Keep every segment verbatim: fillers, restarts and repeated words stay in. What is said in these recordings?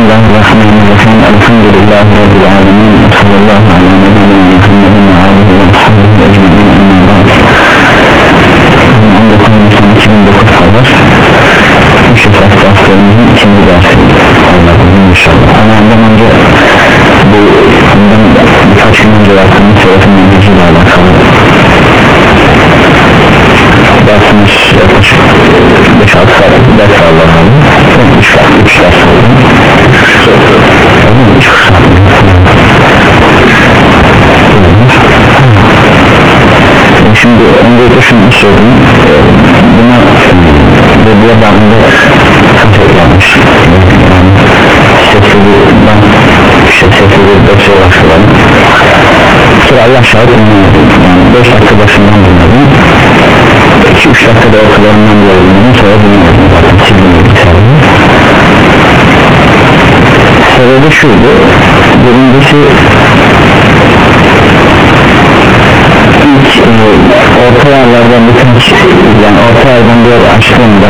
Bismillahirrahmanirrahim. Elhamdülillahi Rabbil alemin. Sallallahu aleyhi ve sellem Muhammedin ve alihi ve sahbihi ecmaîn. on dokuz Nisan iki bin dokuz Hazır Müşrifat derslerimizin ikinci dersi Allah'ın inşallah. Ama ondan önce bu ondan birkaç gün önce yaptığımız sebebin ilgisiyle alakalı dersimiz yaklaşık beş altı saat ders Allah'ın üç ders oldu. Şimdi öncelikle şunu söyleyeyim, buna dediğe bağımda katılmış sesliğinden sesliğinden şey başlayalım. Sonra Allah şahit olmalı, yani beş dakika başından dinledim, iki üç dakikada ortalarından dinledim, sonra dinledim zaten sildim biterdim. Sebebi şuydu, birincisi ilk e, orta yerlerden birkaç, yani orta yerden bir açtığımda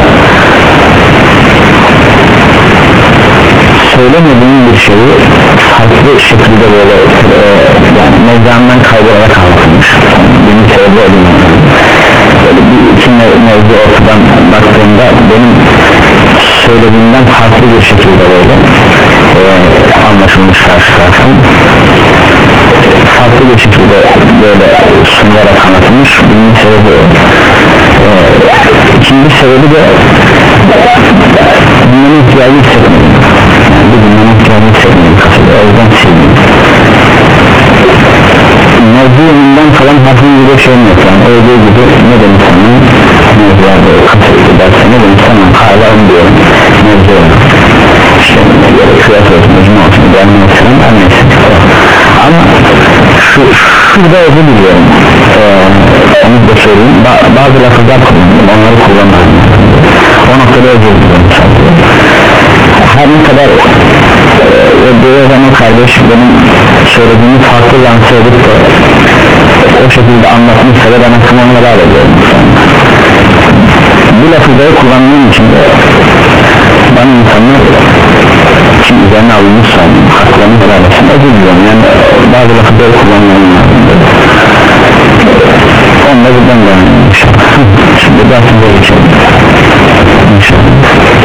söylemediğim bir şeyi farklı şekilde böyle e, yani mezandan kayborarak anlatılmış. Benim sebebi olmuyor. Böyle bir iki mevzu ortadan baktığımda benim söylediğimden farklı bir şekilde böyle e, anlaşılmış karşı tarafım. Farklı bir şekilde böyle sunularak anlatılmış. Bunun sebebi o. Ee, ikinci sebebi de bunların ihtiyacı hissetmedim. Yani bir bunların ihtiyacı hissetmedim kafede. O yüzden sildim. Mevzuyumdan falan hafif bir şeyim yok. Yani olduğu gibi ne demiş sana mevzularda kafede derse ne demiş sana hala onu diyorum mevzuyum. İşte kıyas olsun, mecmu olsun, beğenme olsun, her neyse. Ama şu, şurada özür diliyorum, ee, onu da söyleyeyim, ba bazı lafızlar kullandım, onları kullanmadım. O noktada özür diliyorum sadece. Her ne kadar e, diyor zaman kardeş benim söylediğimi farklı lanse edip de o şekilde anlatmışsa da ben akım onları alıyorum. Bu lafızları kullandığım için de bana insanlar kim üzerine alınmışsa haklarını helal etsin, özür diliyorum. Yani bazı lafızları kullanmıyorum lazımdır. Onunla buradan devam edelim inşallah. Şimdi dersimize geçelim inşallah.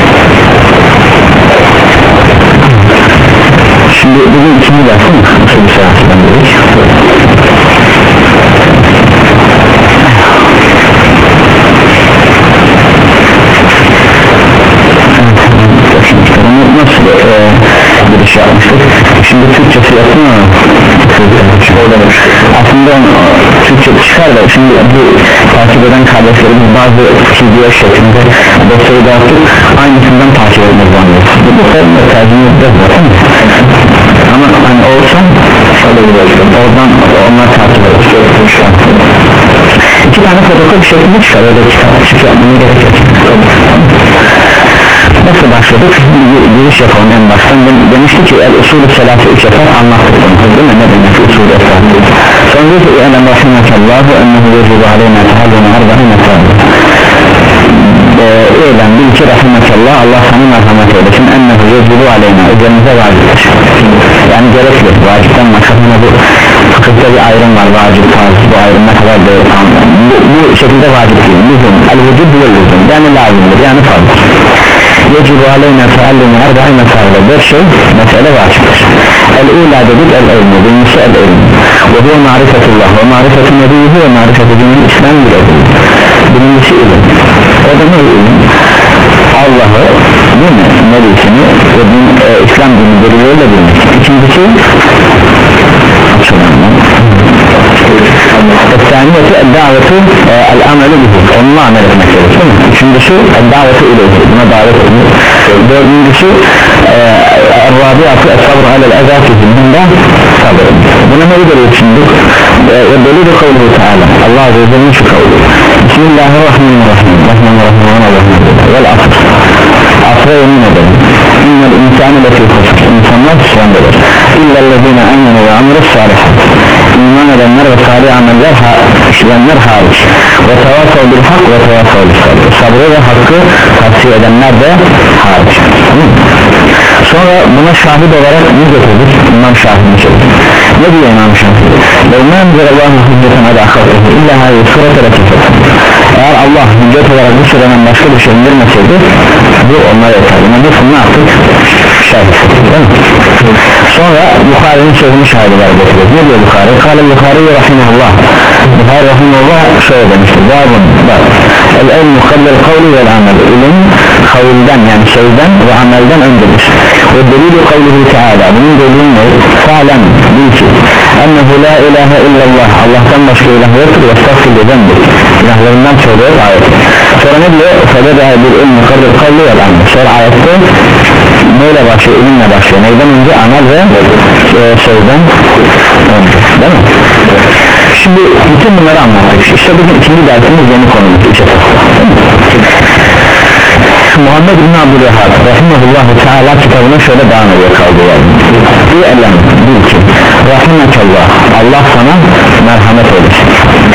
Şimdi bugün ikinci dersim nasıl bir seyahatden dedik. Nasıl e, bir şey yapmıştık. Şimdi Türkçesi yaptım ama aslında onu, Türkçe çıkar da şimdi bu takip eden kardeşlerimiz bazı video şeklinde dosyayı dağıtıp aynısından takip edilmez zannediyoruz. Bu sorunla tercih edilmez zaten ama hani olsa oradan onlar takip edilmez. İki tane fotoğraf şeklinde çıkar, öyle çıkar, çıkar yapmaya gerek yok. Nasıl başladık? Bir giriş yapalım en baştan. Demişti ki el usulü selası üç yapar anlattık onu, değil mi? Ne demek usulü selası? Sonra diyor ki e'lem rahimekallahu ennehu vecibu aleyna tehalluna arba'ı metrabı. E'lem bil ki rahimekallah, Allah sana merhamet eylesin, ennehu vecibu aleyna, üzerimize vaciptir. Yani gerekli, vacipten maksatına bu fıkıhta bir ayrım var, vacip tarzı, bu ayrım ne kadar doğru anlayın. Bu, bu şekilde vacip değil, lüzum, el-vücud ve lüzum, yani lazımdır, yani fazla. Yecibu aleyna feallina erba'i mesele, dört şey mesele vaciptir. El-ula dedik el-ilmi, birincisi el-ilmi ve bu marifetullah ve marifetu nebiyyuhu ve marifetu dinin İslam bir ilim. Birincisi ilim, o da ne ilim? Allah'ı, değil mi? Nebisini ve din, e, İslam dini delileriyle bilmek. İkincisi الثانية الدعوة الأمل به, onunla amel etmek gerekir. Üçüncüsü الدعوة إليه, buna davet edilir. Dördüncüsü الرابعة الصبر على الأذى في الدنيا, sabır. Buna ne görüyoruz şimdi? Delil kavlu Teala, Allah Azze ve Celle'nin şu kavlu. Bismillahirrahmanirrahim. Rahmanirrahim. Vel asr. Asra yemin edelim. İnnel insani lefî husr. İnsanlar hüsrandadır. İllellezîne amenu ve amilussâlihat. İman edenler ve salih ameller işleyenler hariç. Ve tevasav bil hak ve tevasav bil sabr. Sabrı ve hakkı tavsiye edenler de hariç. Sonra buna şahit olarak ne getirdik? İmam Şafii'nin sözü. Ne diyor İmam Şafii? "Levmen zerallahu hücceten ala halkihi illa hayy surete lekefet." Eğer Allah hüccet olarak bu sureden başka bir şey indirmeseydi bu onlara yeterdi. Ne bunu yaptık? Şahit. Değil mi? Sonra Bukhari'nin sözünü şahit olarak getiriyor. Ne diyor Bukhari? Kâle Bukhari rahimahullah. Bukhari rahimahullah şöyle demiştir. Babun bak. El-ilmu kablel kavli vel amel. İlim kavulden yani şeyden ve amelden öncedir. Ve delilü kavlihi teala. Bunun delilin ne? Fa'lem bil ki ennehu la ilahe illallah. Allah'tan başka ilah yoktur ve estağfir edendir. İlahlarından söylüyor ayet. Sonra ne diyor? Fedede bil ilmi kablel kavli vel amel. Sonra ayette neyle başlıyor? İlimle başlıyor. Neyden önce? Amel ve e, şeyden önce. Değil mi? Şimdi bütün bunları anlattık. İşte bugün ikinci dersimiz yeni konumuz. Muhammed bin Abdülvehhab rahimahullahu teala kitabına şöyle devam ediyor kaldığı yani. Bir elem bil ki rahimekallah Allah sana merhamet eylesin.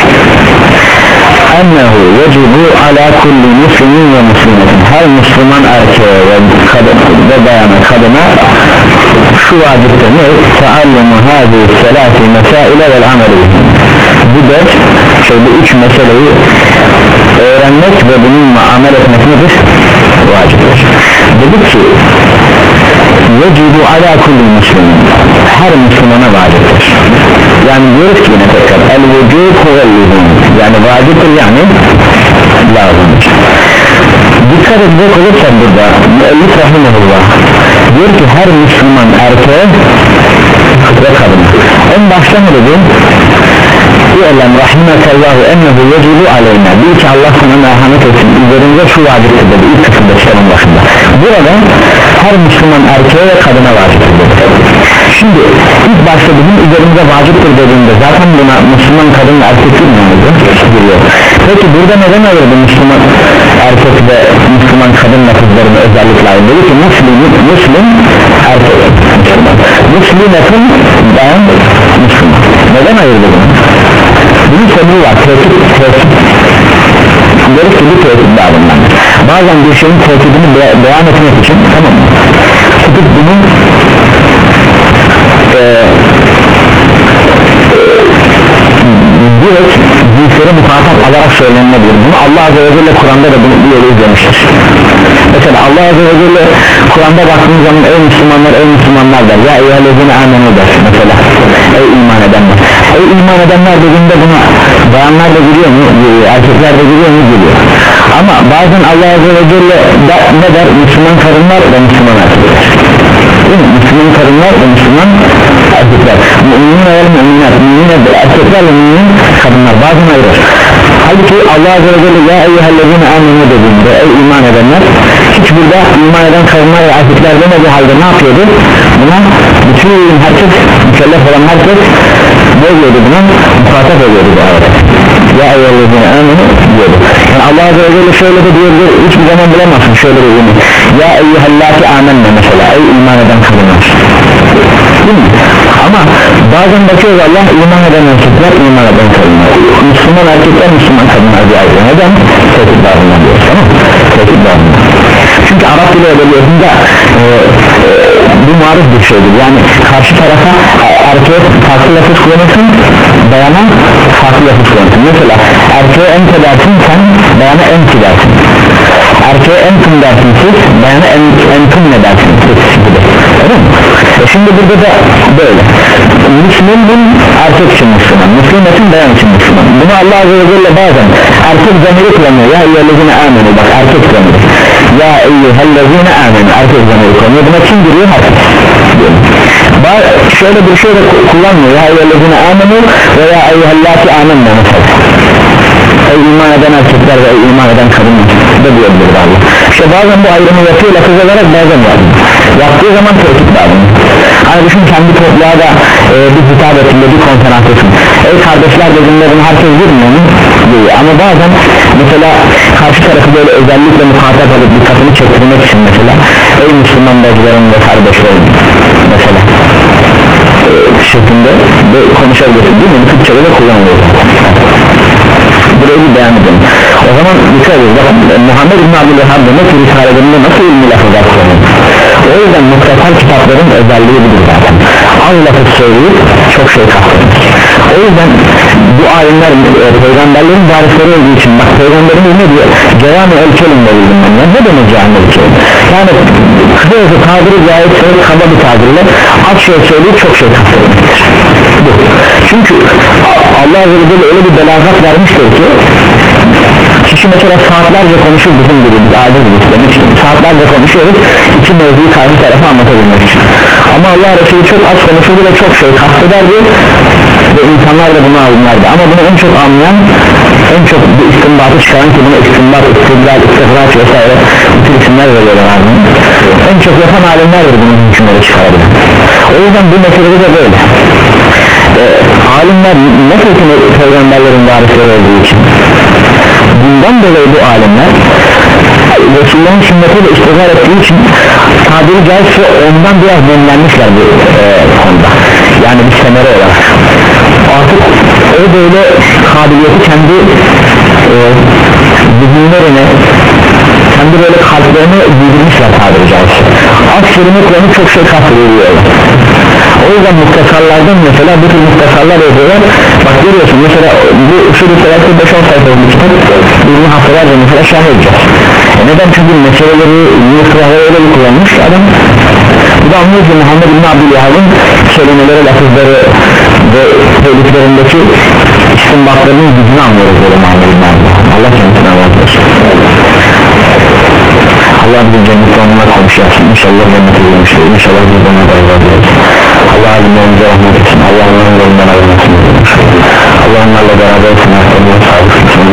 Ennehu yecibu ala kulli muslimin ve muslimetin. Her Müslüman erkeğe ve, kadın, ve bayana kadına şu vaciptir ne? Teallumu hâzi selâfi mesâile vel ameli. Bu dört şey bu üç meseleyi öğrenmek ve bununla amel etmek nedir? Vaciptir. Dedik ki yecibu ala kulli muslimin. Her Müslümana vaciptir. Yani diyoruz ki yine tekrar el vücub huvellihun. Yani vaciptir yani lazımdır. Dikkat edecek olursak burada müellif rahimahullah diyor ki her Müslüman erkeğe ve kadın. En başta ne dedi? İ'lem rahimekallahu ennehu yecibu aleyna. Bil ki Allah sana merhamet etsin. Üzerinde şu vaciptir dedi. İlk kısımda kitabın başında. Burada her Müslüman erkeğe ve kadına vaciptir dedi. Şimdi ilk başta bizim üzerimize vaciptir dediğinde zaten buna Müslüman kadın ve erkek giriyor. Peki burada neden ayırdı Müslüman erkek ve Müslüman kadın lafızlarını özellikle ayırdı? Dedi ki Müslüm, Müslüm erkek Müslüman. Müslümetin ben Müslüman. Neden ayırdı bunu? Bunun sebebi var. Tehdit, tehdit. Deriz ki bir tehdit bağımından. Bazen bir şeyin tehdidini be beyan etmek için tamam mı? Tutup bunu eee direkt cinsleri muhatap alarak söylenilebilir. Bunu Allah Azze ve Celle Kur'an'da da bunu bir yolu izlemiştir. Mesela Allah Azze ve Celle Kur'an'da baktığımız zaman ey Müslümanlar ey Müslümanlar der ya eyyühellezine amenu der mesela ey iman edenler ey iman edenler dediğinde buna bayanlar da giriyor mu? Erkekler de giriyor mu? Giriyor. Ama bazen Allah Azze ve Celle da, ne der? Müslüman kadınlar ve Müslüman erkekler. Müslüman kadınlar ve Müslüman erkekler. Mümin ve müminat, mümin erkekler ve mümin kadınlar bazen ayırır. Halbuki Allah Azze ve Celle ya eyyühellezine amenu dediğinde ey iman edenler hiç burada iman eden kadınlar ve erkekler demediği halde ne yapıyordu? Buna bütün herkes mükellef olan herkes ne oluyordu buna? Muhatap oluyordu bu arada. Ya eyyühellezine amenu diyordu. Yani Allah Azze ve Celle şöyle de diyordu hiçbir zaman bulamazsın şöyle de diyordu. Ya eyyühellâti amenna mesela ey iman eden kadınlar. Değil mi? Ama bazen bakıyoruz Allah iman eden erkekler iman eden kadınlar. Müslüman erkekler Müslüman kadınlar diye ayrı. Neden? Tehdit bağımından diyoruz tamam mı? Tehdit bağımından. Çünkü Arap dili edebiyatında e, e, bu maruz bir şeydir. Yani karşı tarafa erkeğe farklı lafız kullanırsın, bayana farklı lafız kullanırsın. Mesela erkeğe ente dersin, sen bayana enti dersin. Erkeğe entum dersin siz, bayana entum ne dersin siz gibi. Öyle mi? E şimdi burada da böyle. Müslüman erkek için Müslüman, Müslümetin bayan için Müslüman. Bunu Allah Azze ve Celle bazen erkek zamiri kullanıyor. Ya eyyühellezine amenu bak erkek zamiri. Ya eyyühellezine amenu erkek zamiri kullanıyor. Buna kim giriyor? Erkek. Şöyle bir şey de kullanmıyor. Ya eyyühellezine amenu veya eyyühellâti amenna mesela. Ey iman eden erkekler ve ey iman eden kadınlar da diyordur Allah. İşte bazen bu ayrımı yapıyor lafız olarak bazen yapıyor. Yaptığı zaman tehdit lazım. Hani düşün kendi topluluğa da e, bir hitap ettiğinde bir konferanstasın. Ey kardeşler dediğinde bunu herkes bilmiyor mu? Değil. Ama bazen mesela karşı tarafı böyle özellikle muhatap alıp dikkatini çektirmek için mesela ey Müslüman bacılarım ve kardeşlerim mesela e, şeklinde konuşabilirsin değil mi? Bu Türkçe'de de kullanılıyor. Burayı bir beyan edelim. O zaman dikkat edin. Bakın Muhammed bin Abdülvehhab demek ki risalelerinde nasıl ilmi lafızlar kullanıyor. O yüzden muhtasar kitapların özelliği budur zaten. Az lafı söyleyip çok şey kastırmış. O yüzden bu alimler e, peygamberlerin varisleri olduğu için, bak peygamberin ne diyor? Cevami el kelim verildim ben. Ne demek cevami el kelim? Yani kısacası tabiri caizse kaba bir tabirle az şey söyleyip çok şey kastırmıştır. Bu. Çünkü Allah Azze ve Celle öyle bir belagat vermiştir ki kişi mesela saatlerce konuşur, bizim gibi biz adet gibi demiştim, saatlerce konuşuyoruz iki mevzuyu karşı tarafa anlatabilmek için, ama Allah Resulü çok az konuşurdu ve çok şey kastederdi ve insanlar da bunu anlardı. Ama bunu en çok anlayan, en çok bu istinbatı çıkaran ki buna istinbat, istidlal, istihraç vesaire bütün isimler veriyorlar abi, en çok yapan alimlerdir bunun hükümleri çıkarabilen. O yüzden bu meselede de böyle e, alimler nasıl ki peygamberlerin varisleri olduğu için, bundan dolayı bu alimler Resulullah'ın sünnetiyle istihbar ettiği için tabiri caizse ondan biraz demlenmişler bu e, konuda, yani bir semere olarak artık o böyle kabiliyeti kendi e, zihinlerine, kendi böyle kalplerine giydirmişler tabiri caizse. Az kelime kullanıp çok şey kastediyorlar. O yüzden muhtasarlardan mesela bu tür muhtasarlar yapıyorlar. Bak görüyorsun mesela bu şurada sayısı beş on sayfalı bir kitap, birini haftalarca mesela şerh edeceğiz. E neden? Çünkü meseleleri muhtasarları öyle bir kullanmış adam. Bu da anlıyor ki Muhammed İbn Abdülvahab'ın kelimeleri, lafızları ve tehlikelerindeki istinbatlarının gücünü anlıyoruz böyle Muhammed İbn Abdülvahab. Allah kendisine anlatmasın. Allah bizim cennette onunla konuşarsın. İnşallah cennete girmiştir. İnşallah biz ona da razı Allah alimlerimize rahmet etsin. Allah onların yolundan ayrılmasın. Allah onlarla beraber etsin. Allah sağlık etsin.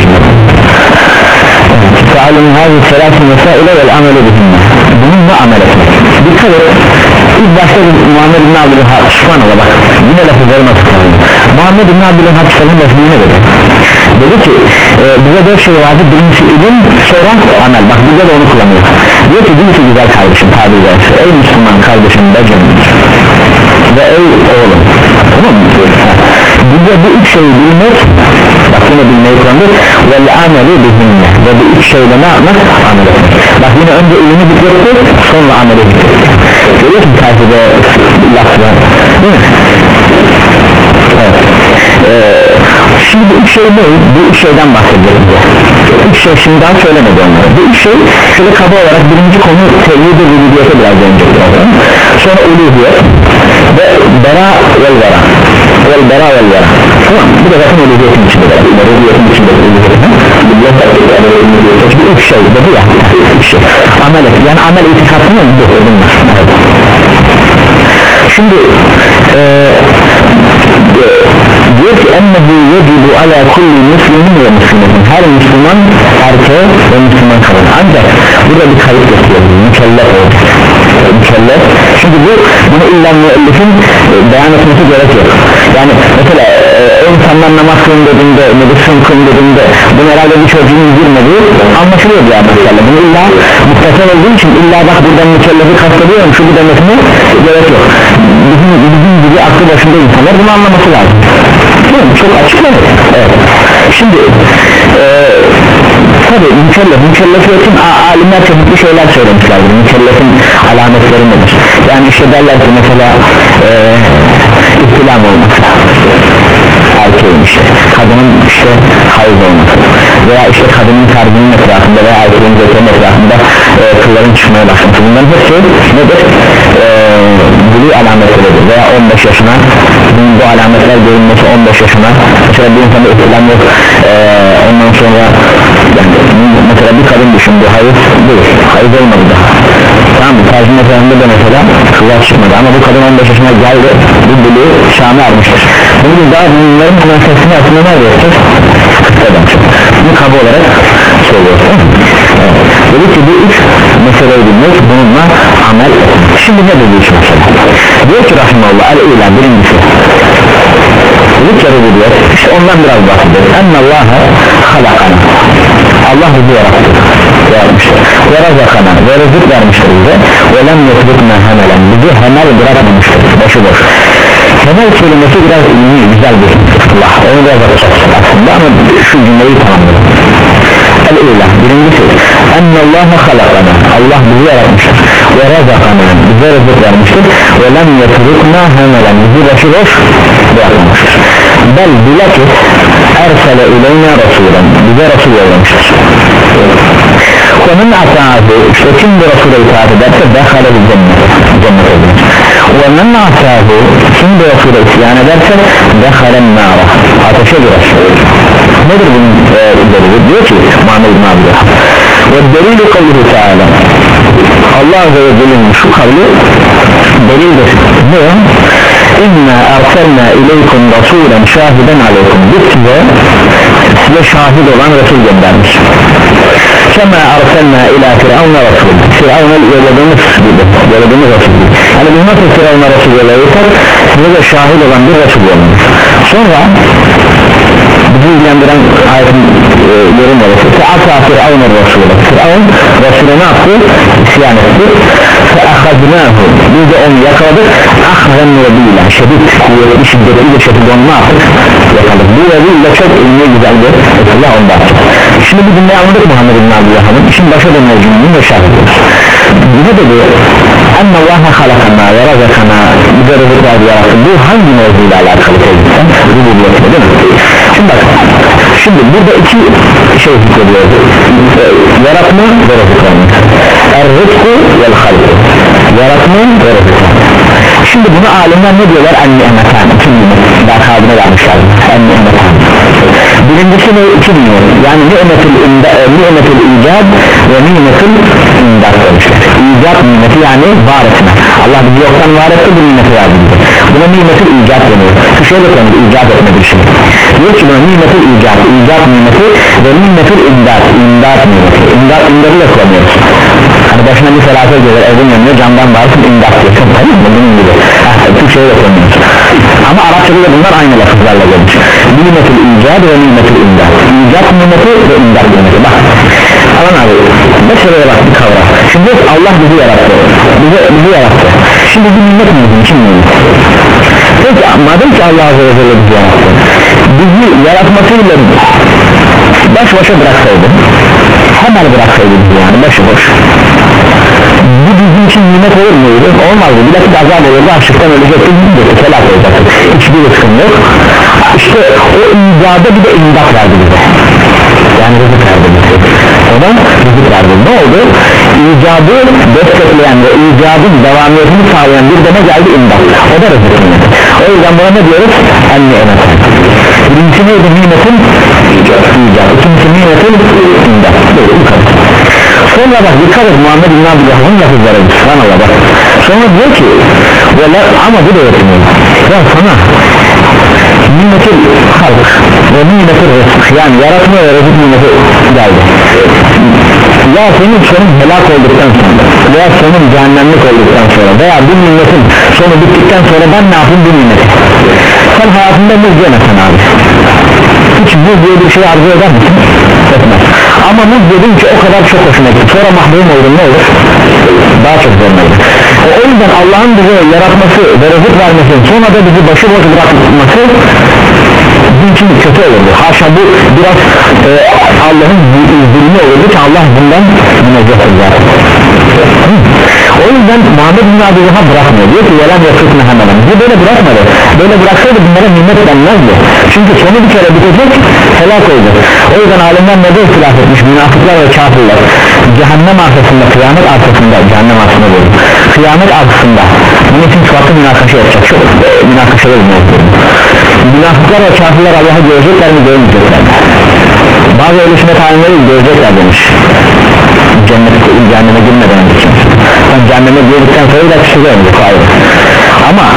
Tealüm hâzi selâsın vesaile vel amel edinme. Bununla amel etmek. Dikkat et. İlk başta Muhammed İbn Abdülvahab, subhanallah bak yine lafızları nasıl kaldı. Muhammed İbn Abdülvahab kitabın lafızını ne dedi? Dedi ki e, bize dört şey vardı, birincisi ilim, sonra amel. Bak bize de onu kullanıyor. Diyor ki birisi güzel kardeşim, tabi ederse ey Müslüman kardeşim bacım ve ey oğlum, tamam mı? Bize bu üç şeyi bilmek, bak yine bilmeyi kullanıyor, ve ameli bizinle, ve bu üç şeyle ne yapmak? Amel etmek. Bak yine önce ilimi zikretti, sonra ameli zikretti. Görüyor musun tarifede lafla, değil mi? Evet. Ee, şimdi bu üç şey ne? Bu üç şeyden bahsediyoruz. Üç şey şimdi daha söylemedi onlara. Bu üç şey şöyle kaba olarak birinci konu tevhid ve rububiyete biraz önce biraz. Sonra uluhiyet ve bera vel vera. Vel bera vel vera. Tamam. Bu da zaten uluhiyetin içinde. Rububiyetin içinde. Bu üç şey dedi ya. Üç şey. Amel et. Yani amel itikatı mı? Bu. Evet. Şimdi eee diyor ki ennehu yecibu ala kulli muslimin ve muslimetin, her Müslüman erkeğe ve Müslüman kadın, ancak burada bir kayıt gösteriyor, mükellef olacak, mükellef. Çünkü bu bunu illa müellifin e, beyan etmesi gerek yok. Yani mesela e, insanlar namaz kılın dediğinde, medisyon kılın dediğinde bunu herhalde bir çocuğun girmediği anlaşılıyor bir mesela. Bunu illa muhtasar olduğu için illa bak buradan mükellefi kastediyorum şu bir demesine gerek yok. Bizim, bizim gibi aklı başında insanlar bunu anlaması lazım. Çok açık mı? Evet. Şimdi e, tabi mükellef, mükellefiyetin alimler çeşitli şeyler söylemişlerdir. Mükellefin alametleri nedir? Yani işte derler ki mesela e, ihtilam olması, erkeğin işte, kadının işte hayız olması veya işte kadının terbinin etrafında veya erkeğin zekenin etrafında e, kılların çıkmaya başlaması, bunların hepsi nedir? E, buluğ alametleridir veya on beş yaşına bu alametler görünmesi, on beş yaşına mesela bir insanda ihtilam yok, e, ondan sonra yani, mesela bir kadın düşün, bu hayız değil, hayız olmadı daha, tamam mı? Tercih etrafında da mesela kıllar çıkmadı ama bu kadın on beş yaşına geldi, bu buluğ şamı ermiştir. Bunu daha bunların hemen sesini aslında ne yapıyoruz? Kısadan bunu kaba olarak söylüyoruz. Evet. Dedi ki bu üç meseleyi bilmek, bununla amel etmek. Şimdi ne dedi üç mesele? Diyor ki rahimahullah el-ilan birincisi zikri diyor, işte ondan biraz bahsediyor. Ennallâhe halakana, Allah bizi yarattı, yaratmıştır ve razakana ve rızık vermiştir bize ve lem yetlukna hemelen, bizi hemel bırakmamıştır, başıboş. Hemel kelimesi biraz ilmi, güzel bir Allah, onu biraz bakacağız aslında ama şu cümleyi tamamlayalım. El-ilah birincisi ennallâhe halakana, Allah bizi yaratmıştır ve razakana bize rızık vermiştir ve lem yetrukna hemelen bizi başı boş bırakmamıştır. Bel bilakis ersele ileyna rasulen bize Resul yollamıştır. Onun ata'ı işte kim bu Resul'e itaat ederse dekhala bir cennet cennet olur. Onun ata'ı kim bu Resul'e isyan ederse dekhalen nara ateşe girer. Nedir bunun e, delili? Diyor ki Muhammed bin Abdülhak ve delili kavlu Teala Allah Azze ve Celle'nin şu kavli delildir. Ne o? İnna erselna ileykum rasulen şahiden aleykum biz size size şahit olan Resul göndermiş. Kema erselna ila firavuna rasul firavuna yolladığımız gibi yolladığımız Resul gibi yani biz nasıl firavuna Resul yollayırsak size de şahit olan bir Resul yollamış. Sonra bizi ilgilendiren ayetin e, yorum olursa fe'ata firavuna Resulü Firavun Resulü ne yaptı? İsyan etti fe'akhadnahu biz de onu yakaladık ahzen vebiyle şiddet kuvvetli şiddetli bir şekilde onu ne yaptık? Yakaladık bu vebiyle çok ünlü güzel bir silah onda attık. Şimdi bu cümleyi anladık Muhammed bin Abdülhamid şimdi başa dönüyor cümleyi ve şahit ne dedi? Enne Allah'a halakana ve razakana bize rızık verdi yarattı bu hangi mevzuyla alakalı tezgiden? Rububiyet'e değil mi? Şimdi bak şimdi burada iki şey zikrediyor yaratma ve rızık vermek er-rızku vel-halku yaratma ve rızık vermek şimdi bunu alimler ne diyorlar? En-ni'metan iki nimet daha kabine vermişler en-ni'metan birincisi ne? iki nimet yani ni'metul ni'metul icad ve ni'metul imdat demişler icad nimeti yani var etme Allah bizi yoktan var etti bu nimeti verdi bize buna ni'metul icad deniyor şu şöyle konur icad etme bir şey diyor ki buna ni'metul icad icad nimeti ve ni'metul imdat imdat nimeti imdat imdatı da kullanıyoruz hani başına bir felaket gelir evin yanıyor camdan bağırsın imdat diyorsun tamam mı bunun gibi Türkçe'ye de kullanıyoruz ama Arapçada da bunlar aynı lafızlarla gelmiş ni'metul icad ve ni'metul imdat icad nimeti ve imdat nimeti bak aman abi meseleye bak bir kavra şimdi Allah bizi yarattı bizi, bizi yarattı şimdi bir nimet mi bizim kim nimet peki madem ki Allah Azze ve Celle bizi yarattı bizi yaratmasıyla baş başa bıraksaydı hemen bıraksaydı bizi yani başıboş bu bizim için nimet olur muydu? Olmazdı bilakis azap olurdu açlıktan ölecekti gidecekti felak olacaktı hiçbir rızkım yok işte o icada bir de imdat verdi bize yani rızık verdi bize ona rızık verdi ne oldu? İcadı destekleyen ve icadın devamiyetini sağlayan bir deme geldi imdat o da rızık nimeti o yüzden buna ne diyoruz? En-ni'met birincisi neydi? Nimetin icadı ikincisi nimetin imdat böyle bu kadar sonra bak dikkat et Muhammed bin Abdülhamid'in lafızları subhanallah bak sonra diyor ki ama bu da yetmiyor ya sana nimetin halk ve nimetin rızık yani yaratma ve rızık nimeti geldi ya senin sonun helak olduktan sonra veya sonun cehennemlik olduktan sonra veya bu nimetin sonu bittikten sonra ben ne yapayım bu nimeti sen hayatında muz yemesen abi hiç muz diye bir şey arzu eder misin? Etmez ama muz dedin ki o kadar çok hoşuna gitti sonra mahrum oldun ne olur? Daha çok zorun olur e, o yüzden Allah'ın bize yaratması ve rızık vermesi sonra da bizi başıboş bırakması bizim için kötü olurdu haşa bu biraz e, Allah'ın zulmü olurdu ki Allah bundan münezzehtir zaten o yüzden Muhammed bin Abdülhamid bırakmıyor diyor ki yalan yapısını hemen bizi böyle bırakmadı böyle bıraksaydı bunlara nimet denmezdi çünkü sonu bir kere bitecek helak olacak o yüzden alimler ne de ihtilaf etmiş münafıklar ve kafirler cehennem arkasında kıyamet arkasında cehennem arkasında böyle kıyamet arkasında bunun için farklı münakaşa yapacak çok münakaşalar münafıklar ve kafirler Allah'ı görecekler mi görmeyecekler bazı öyle sünnet alimleri görecekler demiş cennet, cehenneme girmeden önce sen cehenneme girdikten sonra da kişi görmeyecek hayır ama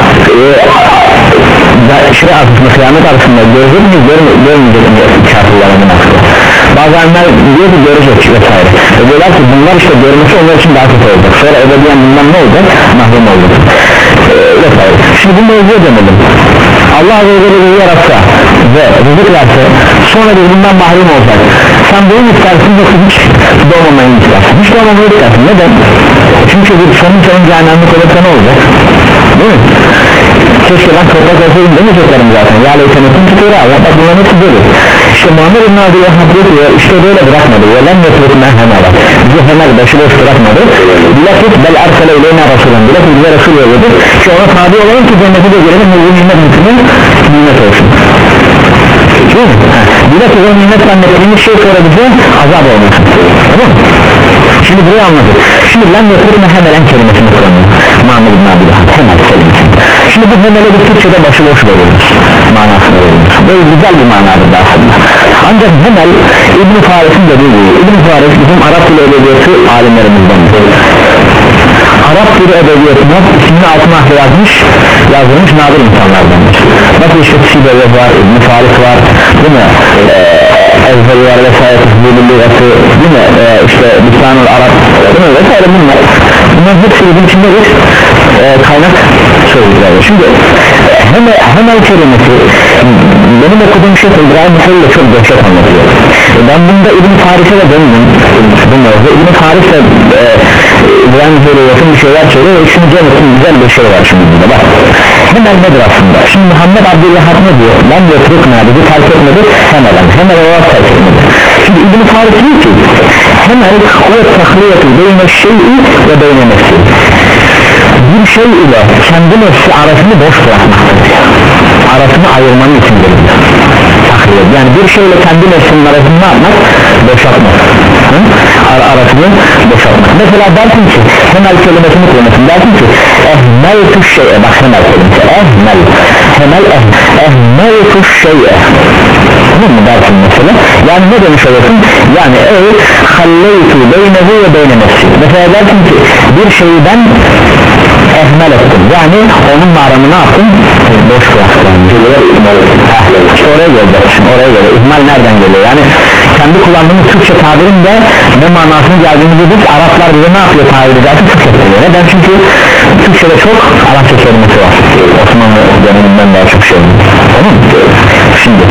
e, şire arkasında kıyamet arkasında görecek mi görmeyecek mi kafirler münafıklar bazı alimler diyor ki görecek vesaire e diyorlar ki bunlar işte görmesi onlar için daha kötü olacak sonra ebediyen bundan ne olacak? Mahrum olacak e, vesaire şimdi bu mevzuya dönelim Allah Azze ve Celle yaratsa ve rızık verse sonra biz bundan mahrum olacak sen bunu istersin yoksa hiç doğmamayı istersin hiç doğmamayı istersin neden? çünkü bir sonun senin cehennemlik olursa ne olacak? değil mi? keşke ben toprak olsaydım demeyeceklerim zaten ya leytenetin tutura ya bak bunların hepsi böyle İşte Muhammed İbn Abdülvahhab diyor işte böyle bırakmadı ve lem yetrukna hemela bizi hemel başıboş bırakmadı bilakis bel arsele ileyna rasulan bilakis bize Resul yolladı ki ona tabi olalım ki cennete de girelim ve bu nimet hükmü nimet olsun bilakis o nimet zannettiğimiz şey sonra bize azap olmasın tamam mı? Şimdi burayı anladık şimdi lem yetrukna hemelen kelimesini kullanıyor Muhammed İbn Abdülvahhab hemel kelimesi şimdi bu hemele bir Türkçe'de başıboş veriyoruz manasını veriyoruz böyle güzel bir manadır aslında ancak hemel İbn-i Faris'in dediği gibi İbn-i Faris bizim Arap dili edebiyatı alimlerimizden Arap dili edebiyatına ismini altına yazmış yazdırmış nadir insanlardandır nasıl işte Sibe'ye var İbn-i Faris var değil mi Ezberi var vesaire Tüzbülü lügatı değil mi ee, işte Lisanul Arap değil mi vesaire bunlar bunlar hepsi bizim içinde bir e, kaynak sözcükler şimdi hemel, hemel kelimesi benim okuduğum şey İbrahim Hüseyin de çok dehşet anlatıyor e, ben bunda İbn-i Faris'e de döndüm İbn-i Faris de e, İbrahim Hüseyin'e yakın bir şeyler söylüyor ve şimdi cennetin güzel bir şey var şimdi burada bak hemel nedir aslında şimdi Muhammed Abdülvahhab ne diyor ben yetrukna bizi terk etmedi hemelen hemel olarak terk etmedi şimdi İbn-i Faris diyor ki hemel ve tahliyatı beyne şey'i ve beyne nefsi bir şey ile kendi nefsi arasını boş bırakmaktır arasını ayırmanın içindir tahliyat yani bir şey ile kendi nefsinin arasını ne yapmak boşaltmak Ar arasını boşaltmak mesela dersin ki hemel kelimesini kullanırsın dersin ki ehmel tuş şeye bak hemel kelimesi ehmel hemel eh ehmel tuş şeye tamam mı dersin mesela yani ne demiş oluyorsun yani ey halleytu beynehu ve beyne nefsi mesela dersin ki bir şeyi ben ehmel ettim yani onunla aramı ne yaptım boş bıraktım işte oraya geleceğiz oraya geliyor ihmal nereden geliyor yani kendi kullandığımız Türkçe tabirin de ne manasını geldiğini bildik Araplar bize ne yapıyor tabiri zaten Türkçe söylüyor neden çünkü Türkçe'de çok Arapça kelimesi var Osmanlı döneminden daha çok şey tamam mı şimdi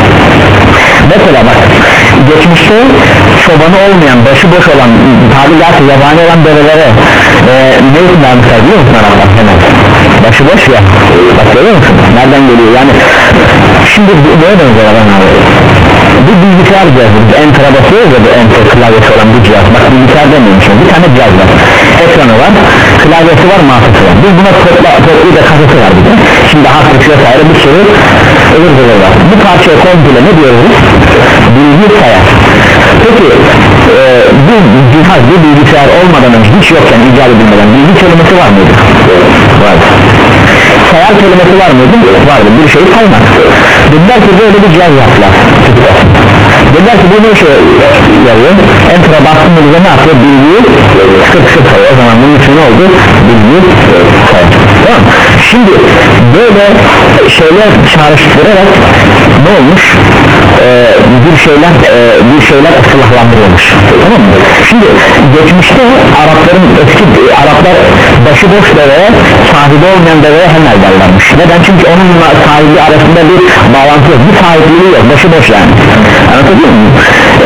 mesela bak geçmişte çobanı olmayan başıboş olan tabirler yabani olan develere e, ne için vermişler biliyor musun Araplar hemen başıboş ya bak görüyor musun nereden geliyor yani şimdi neye benzer adam abi bir bilgisayar cihazı enter'a basıyoruz ya bu enter klavyesi olan bir cihaz bak bilgisayar demiyormuşum bir tane cihaz var ekranı var klavyesi var mouse'u var biz buna topla toplu da kasası var bir de şimdi hafif vesaire bir sürü ıvır zıvır var bu parçaya komple ne diyoruz bilgisayar peki e, bu cihaz bu bilgisayar olmadan önce hiç yokken icat edilmeden bilgi kelimesi var mıydı? var sayar kelimesi var mıydı? vardı bir şey saymak dediler ki böyle bir cihaz yaptılar dediler ki bu ne şey yarıyor enter'a bastığında bize ne yapıyor bilgiyi sıkı sıkı sayıyor o zaman bunun için ne oldu bilgiyi sayıyor tamam şimdi böyle şeyler çağrıştırarak ne olmuş ee, bir şeyler e, bir şeyler ıslahlandırılmış tamam mı şimdi geçmişte Arapların eski Araplar başıboş deveye sahibi olmayan deveye hemel derlermiş neden çünkü onunla sahibi arasında bir bağlantı yok bir sahipliği yok başıboş yani anlatabiliyor muyum ee,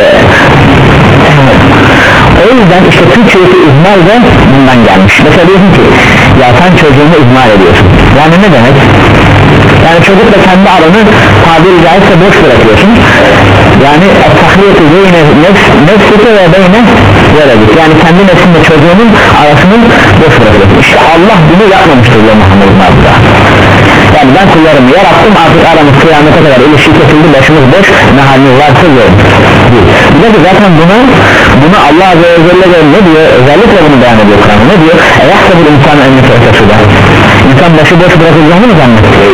o yüzden işte Türkçe'deki ihmal de bundan gelmiş mesela diyorsun ki ya sen çocuğunu ihmal ediyorsun yani ne demek yani çocukla kendi aranı tabiri caizse boş bırakıyorsun yani tahliyeti beyne nefsite ve beyne veredik yani kendi nefsinle çocuğunun arasını boş bırakıyorsun işte Allah bunu yapmamıştır ya Muhammed'in adına yani ben kullarımı yarattım artık aramız kıyamete kadar ilişki kesildi başımız boş ne haliniz varsa görün bir de zaten buna buna Allah Azze ve Celle ne diyor özellikle bunu beyan ediyor Kur'an'da ne diyor eyahta bir insan önüne çalışıyor insan başı boş bırakacağını mı zannediyor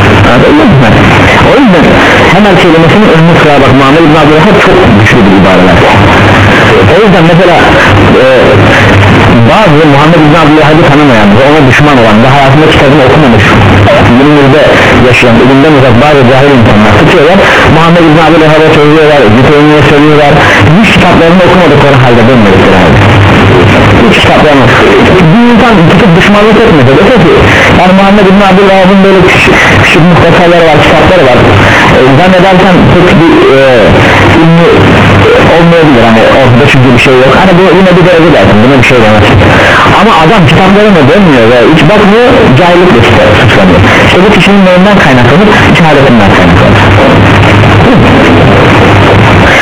o yüzden hemen kelimesinin önüne sıra bak Muhammed İbn Abdülvahhab çok güçlü bir ibareler o yüzden mesela e, bazı Muhammed İbn Abdülvahhab'ı tanımayan ve ona düşman olan ve hayatında kitabını okumamış günümüzde yaşayan ilimden uzak bazı cahil insanlar tutuyorlar Muhammed İbn Abdülvahhab'a söylüyorlar Züteymi'ye söylüyorlar hiç kitaplarını okumadıkları halde dönmedikleri halde hiç kitaplarını bir insan tutup düşmanlık etmedi de ki yani Muhammed İbn Abdülvahhab'ın böyle küçük, küçük muhtasarları var kitapları var e, zannedersen pek bir e, ünlü olmayabilir hani ortada çünkü bir şey yok hani bu yine bir derece dersin buna bir şey demez ama adam kitaplarına dönmüyor ve hiç bakmıyor cahillikle suçlanıyor işte bu kişinin neyinden kaynaklanır şehadetinden kaynaklanır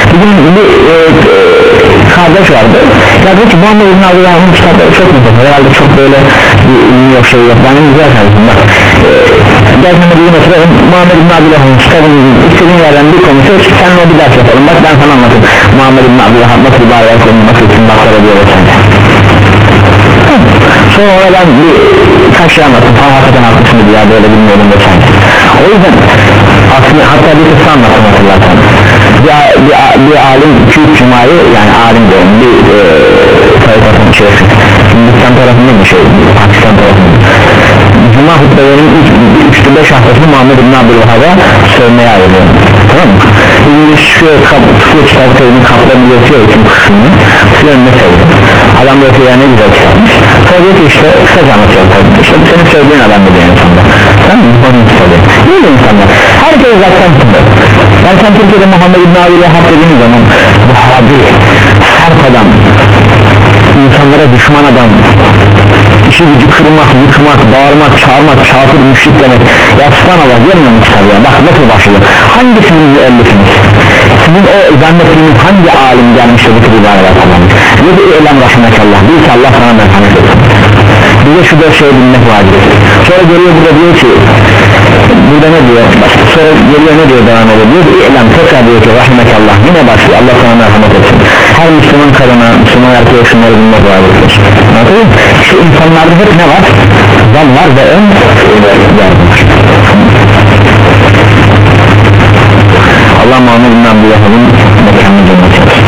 bugün bir e, e, kardeş vardı ya dedi ki Muhammed İbn Abdullah'ın kitapları çok güzel herhalde çok böyle bir ünlü yok şey yok yani güzel kardeşim bak e, gelsen de bugün oturalım Muhammed İbn Abdullah'ın kitabını istediğin yerden bir konu seç seninle bir ders yapalım bak ben sana anlatayım Muhammed İbn Abdullah nasıl bir bağır konu nasıl isimbatlara diyor vesaire sonra oradan bir kaç şey anlattım falan hakikaten haklısın ya böyle bilmiyorum vesaire o yüzden aslında hatta bir kısa anlattım hatırlarsan bir, bir, bir alim iki üç cumayı yani alim diyorum bir e, tarikatın içerisi Hindistan tarafında bir şey Pakistan tarafında cuma hutbelerinin üçte beş haftasını Muhammed İbn Abdülvahhab'a söylemeye ayrılıyorum tamam mı? İngiliz şu tutuyor kitap sayının kaplarını götürüyor bütün kısmını önüne söylüyor adam da ötüyor ne güzel kitapmış sonra diyor ki işte kısaca anlatıyorum tabii işte bu senin söylediğin adam da diyor insanlar tamam mı? Onun söylüyor değil mi insanlar? Herkes zaten tutuyor yani sen Türkiye'de Muhammed İbn Abdülvahhab dediğiniz zaman bu hadi sert adam insanlara düşman adam işi gücü kırmak, yıkmak, bağırmak, çağırmak, kafir, müşrik demek ya subhanallah gelmiyor mu kitabı ya bak nasıl başlıyor hangisinin müellifiniz sizin o zannettiğiniz hangi alim gelmişse bu tür ibareler kullanmış ya da eylem rahmetallah değil ki Allah sana merhamet etsin bize şu dört şeyi bilmek vacip sonra geliyor burada diyor ki burada ne diyor sonra geliyor ne diyor devam ediyor diyor ki eylem tekrar diyor ki rahmetallah yine başlıyor Allah sana merhamet etsin her Müslüman kadına Müslüman erkeğe şunları bilmek vaciptir anladın mı? Şu insanlarda hep ne var? Zan var ve ön yardım var Allah Muhammed İbn Abdülvahhab'ın mekanını cennet yapsın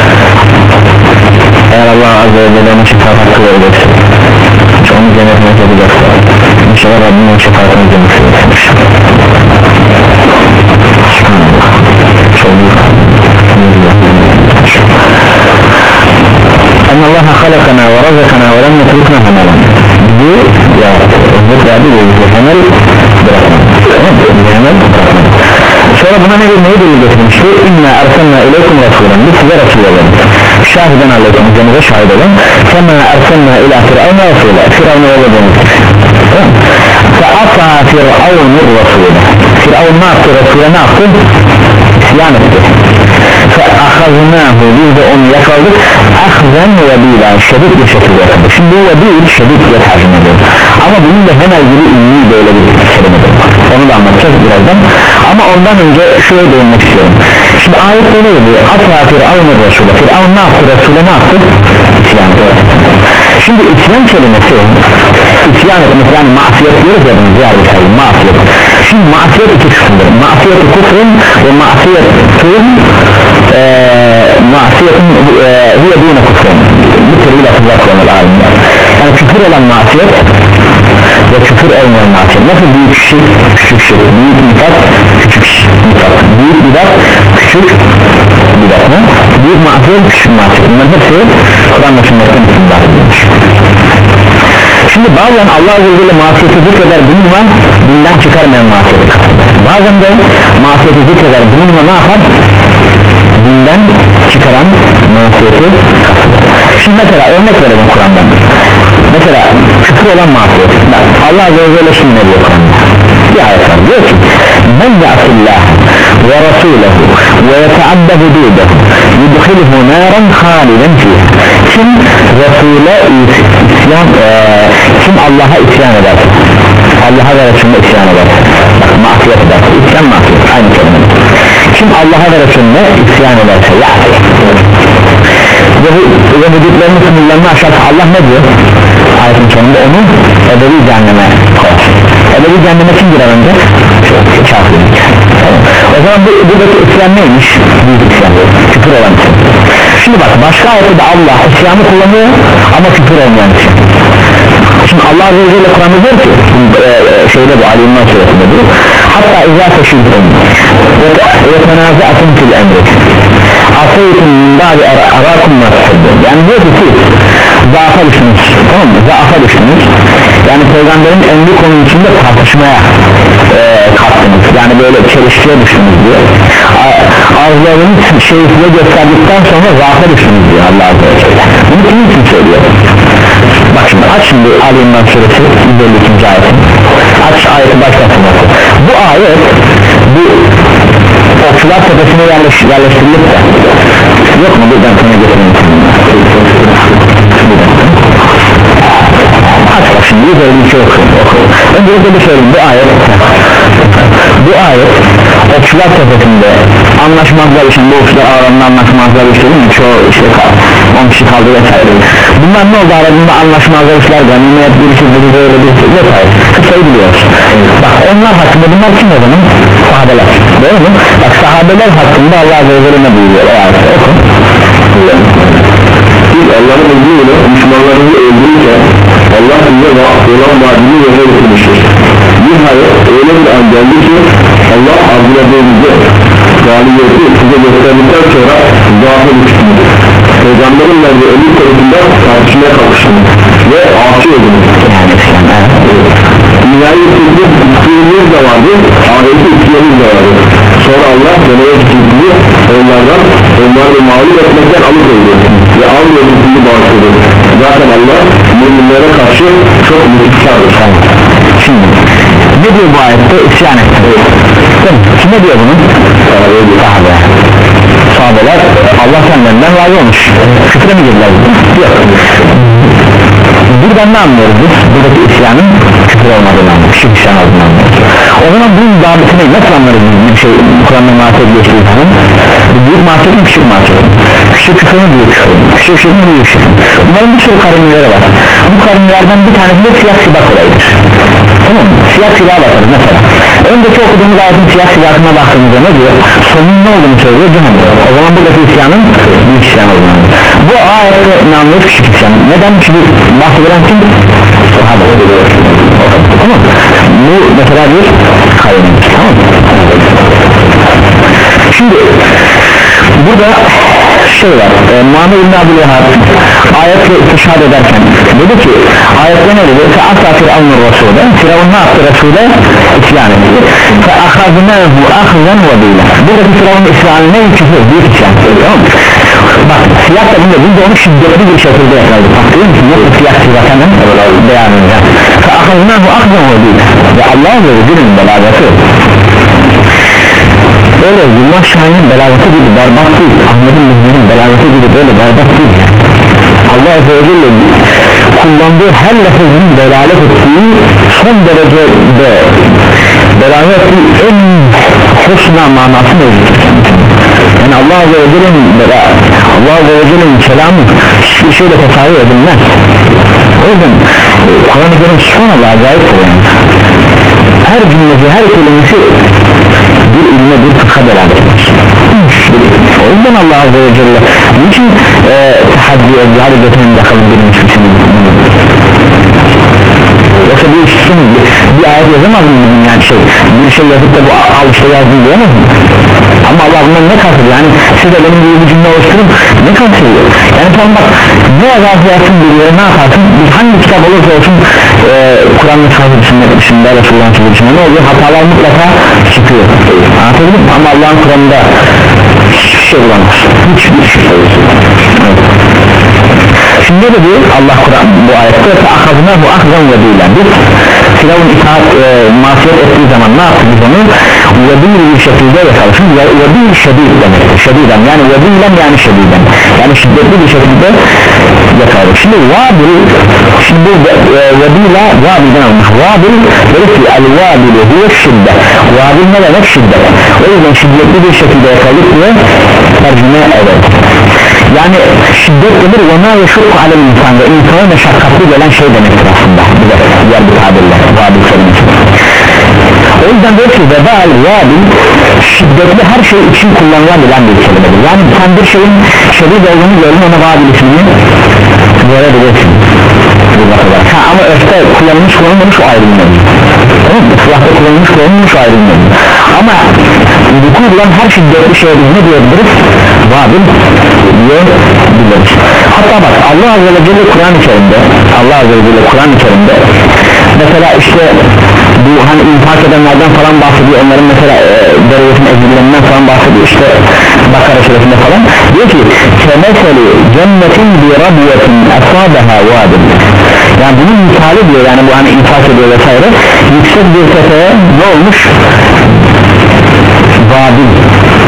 eğer Allah Azze ve Celle'nin şefaat hakkı verirse onu cennetine yapacaksa İnşallah Rabbimin şefaatini cennetine yapmış en Allah halakana ve razakana ve lem yetrukna hamalan bizi yarattı rızık verdi ve bizi hemel bırakmadı hemel bırakmadı sonra buna ne neyi delil getirmişti inna ersenna ileykum rasulen biz size rasul olalım şahiden aleykum üzerinize şahit olun kema ersenna ila firavna rasule firavna olalım fe ata firavnur rasule firavun ne yaptı rasule ne yaptı isyan etti fe ahaznahu biz de onu yakaladık ahzen ve bila şedid bir şekilde yakaladık şimdi bu ve bir şedid diye tercüme ediyor ama bunun da hemen ilgili ünlü böyle bir kelimedir onu da anlatacağız birazdan ama ondan önce şöyle değinmek istiyorum şimdi ayette ne diyor atla firavun rasule firavun ne yaptı rasule ne yaptı isyan etti şimdi isyan kelimesi isyan etmek yani masiyet diyoruz ya bunu diğer bir şey masiyet şimdi masiyet iki kısımdır masiyet-i kufrun ve masiyet-i masiyetin huye dine kufrun bu türlü lafızlar kullanır alimler yani küfür olan masiyet ve küfür olmayan masiyet nasıl büyük şirk küçük şirk büyük mitat küçük mitat büyük bidat küçük bidat mı? Büyük masiyet küçük masiyet bunların hepsi Kur'an meşhurlarından isimler edilmiş şimdi bazen Allah Azze ve Celle masiyeti zikreder bununla dinden çıkarmayan masiyeti bazen de masiyeti zikreder bununla ne yapar? Dinden çıkaran masiyeti şimdi mesela örnek verelim Kur'an'dan mesela küfür olan masiyet Allah Azze ve Celle şimdi ne diyor Kur'an'da bir ayet var diyor ki men ya'tillah ve rasulehu ve yeteadde hududehu yudkhilhu naran haliden fiha kim Resul'e isyan e, kim Allah'a isyan eder Allah'a ve Resulüne isyan eder masiyet eder isyan masiyet aynı kelime kim Allah'a ve Resulüne isyan ederse yani ve hudutlarını sınırlarını aşarsa Allah ne diyor ayetin sonunda onu ebedi cehenneme koyar ebedi cehenneme kim girer önce kafirlik o zaman bu, buradaki isyan neymiş büyük isyan küfür olan isyan şimdi bak başka ayette de Allah isyanı kullanıyor ama küfür olmayan isyan şimdi Allah Azze ve Celle Kur'an'da diyor ki e, şeyde bu Ali İmran suresinde diyor hatta izâ teşidun ve tenâzâetun fil emri asaytum min ba'di arâkum mâ tehibbun yani diyor ki siz zaafa düştünüz tamam mı zaafa düştünüz yani peygamberin emri konu içinde tartışmaya e, kalktınız yani böyle çelişkiye düştünüz diyor ağızlarını şey size gösterdikten sonra zaafa düştünüz diyor Allah Azze ve Celle bunu kim için söylüyor bak şimdi aç şimdi Ali İmran suresi yüz elli ikinci ayeti aç ayeti başlasın bu ayet bu okçular tepesine yerleş, yerleştirilip de yok mu buradan sana getireyim aç bak şimdi böyle bir şey okuyor öncelikle bir söyleyeyim bu ayet bu ayet okçular tepesinde anlaşmazlar için bu okçular aralarında anlaşmazlar için çoğu işte on kişi kaldı vesaire bunlar ne oldu aralarında anlaşmazlar işler ganimiyet birisi böyle böyle bir vesaire kısayı biliyoruz bak onlar hakkında bunlar kim o zaman sahabeler değil mi bak sahabeler hakkında Allah Azze ve Celle ne buyuruyor o ayette oku siz Allah'ın emriyle Müslümanların öldürürken Allah size olan vaadini yerine getirmiştir nihayet öyle bir an geldi ki Allah arzuladığınızı galibiyeti size gösterdikten sonra zaafı düştünüz Peygamberin verdiği ölüm konusunda tartışmaya kalkıştınız ve asi oldunuz dünyayı sizde iktiyarınız da vardı ahireti iktiyarınız da vardı sonra Allah deneye tutuldunuz onlardan onları mağlup etmekten alıkoydu ve al yolculuğunu bağışladı zaten Allah müminlere karşı çok müthikardır şimdi ne diyor bu ayette isyan etti kime diyor bunu? sahabe sahabeler Allah senden razı olmuş küfre mi girdiler? yok buradan ne anlıyoruz biz? buradaki isyanın küfür olmadığını anlıyoruz şirk isyan olduğunu anlıyoruz o zaman bunun zabıtı ne? nasıl anlarız bir şey Kur'an'da mahset geçtiği zaman büyük mahset mi küçük mahset mi? küçük küfür mü büyük küfür mü? küçük küfür mü büyük küfür mü? bunların bir sürü karınları var bu karınlardan bir tanesi de siyah sibak olayıdır tamam mı? siyah silah bakarız mesela önceki okuduğumuz ayetin siyah silahına baktığımızda ne diyor? sonun ne olduğunu söylüyor cehennem o zaman buradaki isyanın büyük isyan olduğunu bu ayette ne anlıyoruz küçük isyan neden? çünkü bahsedilen kim? sahabe tamam bu mesela bir kaynağı tamam şimdi burada şey var e, Muhammed İbn Abdülvehhab ayetle istişhad ederken dedi ki ayette ne dedi? Fe'asa Firavun Resul'e Firavun ne yaptı Resul'e? isyan etti fe'akhaznehu akhzen ve bile buradaki Firavun isyanı ne? küfür büyük isyan tamam bak siyah da bunda bunda onu şiddetli bir şekilde yakaladı bak değil misin? yoksa siyah siyahanın beyanında fe'akhaznehu akhzen ve bile ve Allah ve Resul'ün belagası öyle Yılmaz Şahin'in belagası gibi berbat değil Ahmet'in müziğinin belagası gibi böyle berbat değil Allah Azze ve Celle kullandığı her lafızın delalet ettiği son derecede delalet ettiği en husna manası mevcut yani Allah Azze ve Celle'nin Allah Azze ve Celle'nin kelamı hiçbir şeyle tasavvur edilmez o yüzden Kur'an-ı Kerim subhanallah acayip yani her cümlesi her kelimesi bir ilme bir fıkha delalet eder o yüzden Allah Azze ve Celle niçin e, tahaddiye zihari getirin bakalım bir müşküsünü yoksa bir müşküsünü bir, bir ayet yazamaz mı yani şey bir şey yazıp da bu al işte yazdım diyemez mi ama Allah bundan ne kastediyor yani siz de benim gibi bir cümle oluşturun ne kastediyor yani sen bak ne yazarsa yazsın bir yere ne yaparsın biz hangi kitap olursa olsun e, Kur'an'ın sahip dışında dışında Resulullah'ın sahip dışında ne oluyor hatalar mutlaka çıkıyor anlatabildim mi ama Allah'ın Kur'an'da hiçbir şey bulamaz hiçbir şey şimdi ne diyor Allah Kur'an bu ayette فَأَخَذْنَهُ أَخْذًا وَدِيلًا biz Firavun itaat e, masiyet ettiği zaman ne yaptık biz onu vedil bir şekilde yakalamışız vedil şedid demektir şediden yani vedilen yani şediden yani şiddetli bir şekilde yakaladık şimdi vadil şimdi bu e, vedila vadilden almış vadil dedi ki el-vadil huve şiddet vadil ne demek şiddet o yüzden şiddetli bir şekilde yakaladık diye tercüme eder yani şiddet denir ve ma yeşukku alel insan ve insana meşakkatli gelen şey demektir aslında bize diğer bir tabirle vadil kelimesi o yüzden diyor ki vebal vadil şiddetli her şey için kullanılabilen bir kelimedir yani sen bir şeyin şiddet olduğunu gördün ona vadil ismini verebilirsin ha, ama öfte kullanılmış kullanılmamış o ayrılmıyor tamam mı? Silahta kullanılmış kullanılmış o ayrılmıyor ama vuku bulan her şiddetli şeye biz ne diyebiliriz? Vadil diyebiliriz hatta bak Allah Azze ve Celle Kur'an-ı Kerim'de Allah Azze ve Celle Kur'an-ı Kerim'de mesela işte bu hani infak edenlerden falan bahsediyor onların mesela e, derecesinin ezilerinden falan bahsediyor işte Bakara suresinde falan diyor ki kemeseli cennetin bi rabiyetin esabeha vadil yani bunun misali diyor yani bu hani infak ediyor vesaire yüksek bir tepeye ne olmuş? Vadil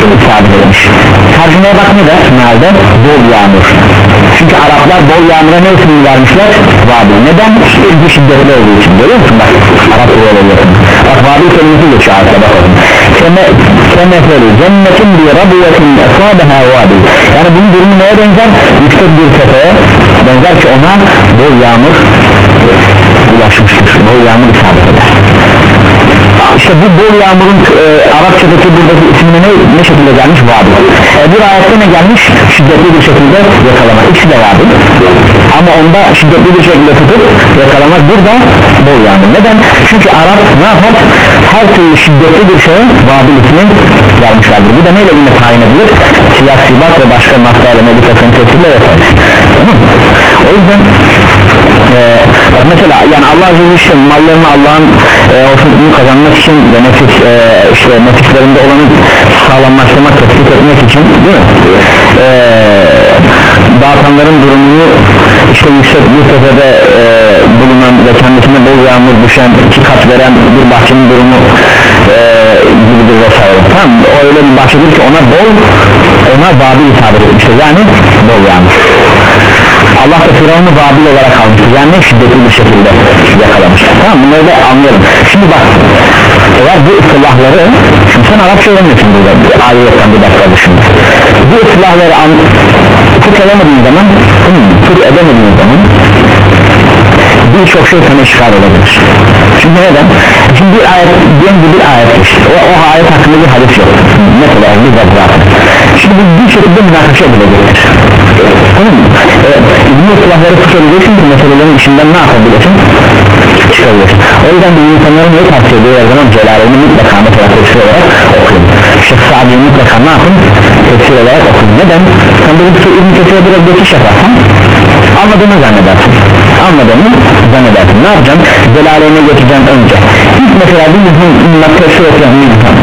isabet edilmiş. Tercümeye bak ne der mealde? Bol yağmur. Çünkü Araplar bol yağmura ne ismini vermişler? Vabil. Neden? Çünkü şiddetli olduğu için. Görüyor musun bak? Arap böyle yapın. Bak vabil kelimesi geçiyor ayette bakalım. Kemeferi cennetin bir rabiyetin esabeha vabil. Yani bunun durumu neye benzer? Yüksek bir tepeye benzer ki ona bol yağmur ulaşmıştır. Bol yağmur isabet eder. İşte bu bol yağmurun e, Arapçadaki buradaki ismine ne, ne şekilde gelmiş? Vabil. E, bir ayette ne gelmiş? Şiddetli bir şekilde yakalama. İkisi de vabil. Ama onda şiddetli bir şekilde tutup yakalamak, burada bol yağmur. Neden? Çünkü Arap ne yapar? Her türlü şiddetli bir şeye vabil ismi vermişlerdir. Bu da neyle yine tayin edilir? Siyah sibat ve başka masayla medikasyon tesirle yapar. Tamam. O yüzden e, mesela yani Allah Azze ve Celle mallarını Allah'ın e, hoşnutluğunu kazanmak için ve nefis, e, işte nefislerinde olanı sağlamlaştırmak, tespit etmek için değil mi? E, dağıtanların durumunu işte yüksek bir tepede e, bulunan ve kendisine bol yağmur düşen, iki kat veren bir bahçenin durumu e, gibidir vesaire. Tamam, o öyle bir bahçedir ki ona bol, ona vabil isabet etmiştir, yani bol yağmur. Allah da Firavun'u vabil olarak almıştır, yani şiddetli bir şekilde yakalamıştır. Tamam, bunları da anlayalım. Şimdi bak, eğer bu ıslahları, şimdi sen Arapça öğrenmiyorsun burada, ayetten bir dakika dışında. Bu ıslahları tut edemediğin zaman, tut edemediğin zaman birçok şey sana işgal olabilir. Şimdi neden? Şimdi bir ayet, diyelim bir ayet işte. O, o ayet hakkında bir hadis yok. Mesela bir zaten. Şimdi bu bir şekilde münakaşa edilecektir. Tamam mı? Ee, İbn-i Silahları tutabileceksin ki meselelerin içinden ne yapabilirsin? Çıkabilirsin. O yüzden bir insanların neyi tavsiye ediyor? Her zaman Celal'ini mutlaka mesela tefsir olarak okuyun. Şeyh Sa'di'yi mutlaka ne yapın? Tefsir olarak okuyun. Neden? Sen böyle bir İbn-i Kesir'e biraz geçiş yaparsan anladığını zannedersin. Anladığını zannedersin. Ne yapacaksın? Celal'ine geçeceksin önce. İlk mesela bir insan tefsir okuyan bir insan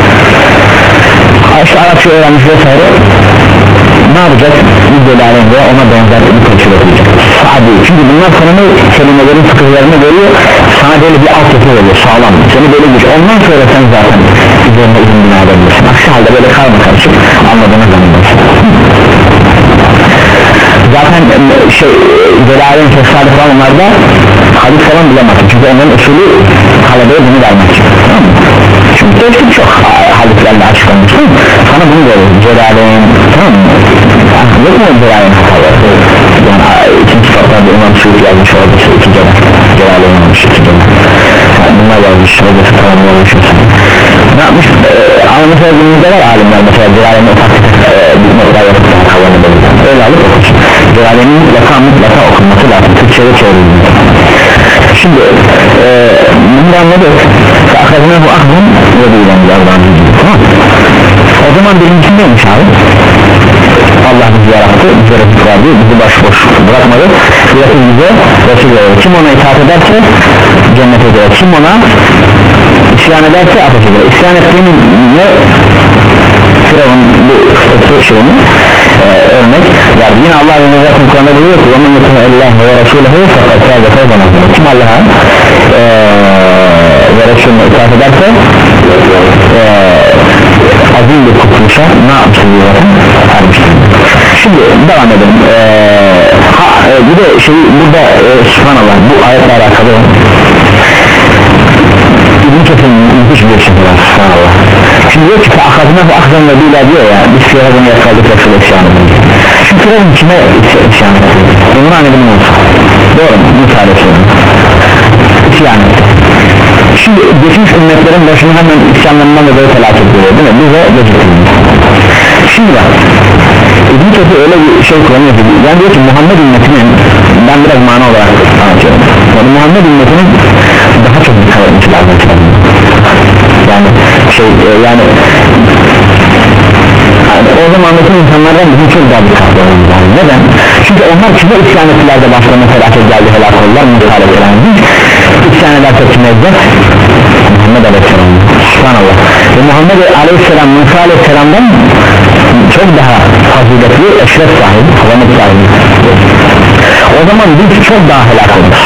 işte Arapça öğrenmiş vesaire ne yapacak? Bir Celal'in veya ona benzer bir tefsir okuyacak. Sa'di. Çünkü bunlar sana ne kelimelerin fıkıhlarını veriyor, sana böyle bir altyapı veriyor, sağlam. Seni böyle bir ondan sonra sen zaten üzerine izin bina edebilirsin. Aksi halde böyle karma karışık anladığını zannedersin. Zaten şey Celal'in fesali falan onlarda hadis falan bulamazsın, çünkü onların usulü talebeye bunu vermek için, tamam mı? Çünkü tefsir çok hadislerle açıklanmış, sana bunu veriyor Celal'in, tamam mı? Yok mu Celal'in hataları? Yani ikinci kitaplarda İmam Suyuti yazmış orada işte iki Celal Celal'in olmuş iki Celal yani bunlar yazmış orada tamamlamış mesela ne yapmış? Ee, ama mesela günümüzde var alimler mesela Celal'in ufak bir nokta yapıp havalı böyle öyle alıp okursun. Celal'in mutlaka mutlaka okunması lazım, Türkçe'de çevrilmiş. Şimdi e, bunu anladık. Akadına bu aklın ve duyulandı Allah'ın izniyle, tamam mı? O zaman birincisi neymiş abi? Allah bizi yarattı, bize Resul verdi, bizi başboş bırakmadı, Resul bize Resul verir. Kim ona itaat ederse cennete girer, kim ona isyan ederse ateşe girer. İsyan ettiğinin ne? Firavun bu kısa şeyini e, örnek verdi. Yine Allah ve Nezat'ın Kur'an'da diyor ki وَمَنْ يُطِعِ اللّٰهَ وَرَسُولَهُ فَقَدْ فَازَ فَوْزًا عَظِيمًا. Kim Allah'a e, ve Resulüne itaat ederse e, azim bir kurtuluşa ne yapmıştır diyor zaten? Şimdi devam edelim. Ee, ha, e, bir de şey burada e, subhanallah bu ayetle alakalı İbn-i Kesir'in müthiş bir şey var subhanallah. Şimdi diyor ki akadına bu akdan ve bila diyor ya biz Firavun'u yakaladık Resul isyanı diyor. Şimdi Firavun kime isyanı diyor? Bunun annedim olsun. Doğru mu? Müsaade ediyorum. İsyanı. Şimdi geçmiş ümmetlerin başına hemen isyanlarından da böyle felaket ediyor değil mi? Bize geciktirilmiş. Şimdi bak İbn-i Kesir öyle bir şey kullanıyor ki yani diyor ki Muhammed ümmetinin ben biraz mana olarak anlatıyorum yani Muhammed ümmetinin daha çok dikkat etmesi lazım yani şey yani o zamandaki insanlardan bizim çok daha dikkatli olmamız lazım. Neden? Çünkü onlar kime isyan ettiler de başlarına felaket geldi, helak oldular, müsaade edilen biz isyan ederse kime edeceğiz? Muhammed Aleyhisselam subhanallah ve Muhammed Aleyhisselam Musa Aleyhisselam'dan çok daha faziletli, eşref sahibi, havamet sahibi. O zaman biz çok daha helak oluruz.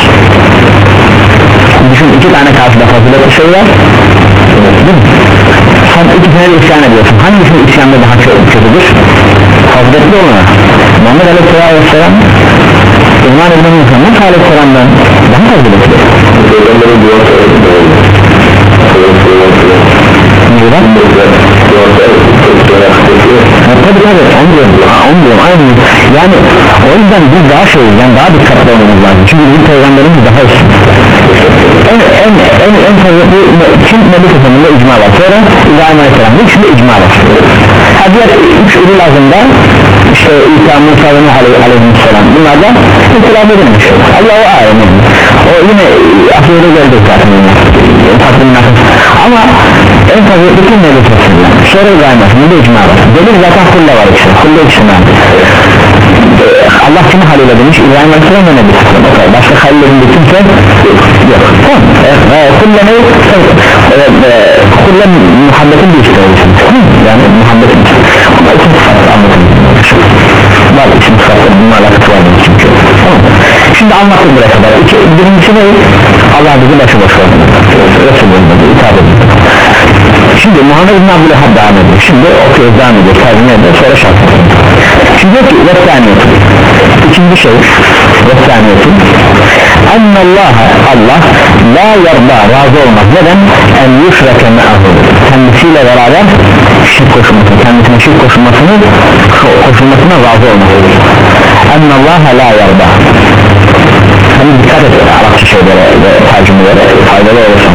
Düşün iki tane karşıda faziletli şey var, sen iki tane de isyan ediyorsun. Hangisinin isyanda daha kötüdür? Hazretli olana Muhammed Aleyhisselam İmam İbn-i Muhammed Aleyhisselam'dan daha hazretli. Peygamberin dua söyledi Neden? Tabi tabi onu diyorum, onu diyorum aynı. Yani o yüzden biz daha şey yani daha dikkatli olmamız lazım. Çünkü bizim peygamberimiz daha üstün. En en en en fazla bu kim Nebi Kısım'ında icma var. Sonra İbrahim Aleyhisselam bu üçünde icma var. Ha diğer üç ürü lazımda işte İsa Musa ve Nuh Aleyhisselam bunlardan itiraf edilmiş. Allah'u alem. O yine akıllı geldi zaten. Ama en fazla bütün Nebi Kısım'da sonra İbrahim Aleyhisselam'da icma var. Delil zaten kulle var işte. Kulle içinden. Allah kimi halil edilmiş? İbrahim Aleyhisselam ve Nebi Kısım. Okay. Başka halil edilmiş kimse yok. Tamam. Kulle ne? Kulle muhabbetin bir işte oluşun. Yani muhabbetin ama isim sıfatı anlatılmış. Var isim sıfatı bununla alakası var çünkü. Tamam. Şimdi anlattık buraya kadar. İki, birincisi ne? Allah bizi başıboş oldu. Resulü'nün itaat edildi. Şimdi Muhammed bin Abdülhab devam ediyor. Şimdi okuyoruz devam ediyor. Tercüme ediyor. Sonra şart. Şimdi diyor ki vesaniyetin. İkinci şey vesaniyetin. Ennallâhe Allah la yarda razı olmaz. Neden? En yusreke me'ahu. Kendisiyle beraber şirk koşulmasını, kendisine şirk koşulmasını koşulmasına razı olmaz. Ennallâhe la yarda. Hani dikkat et Arapça şeylere ve tercümelere faydalı olursun.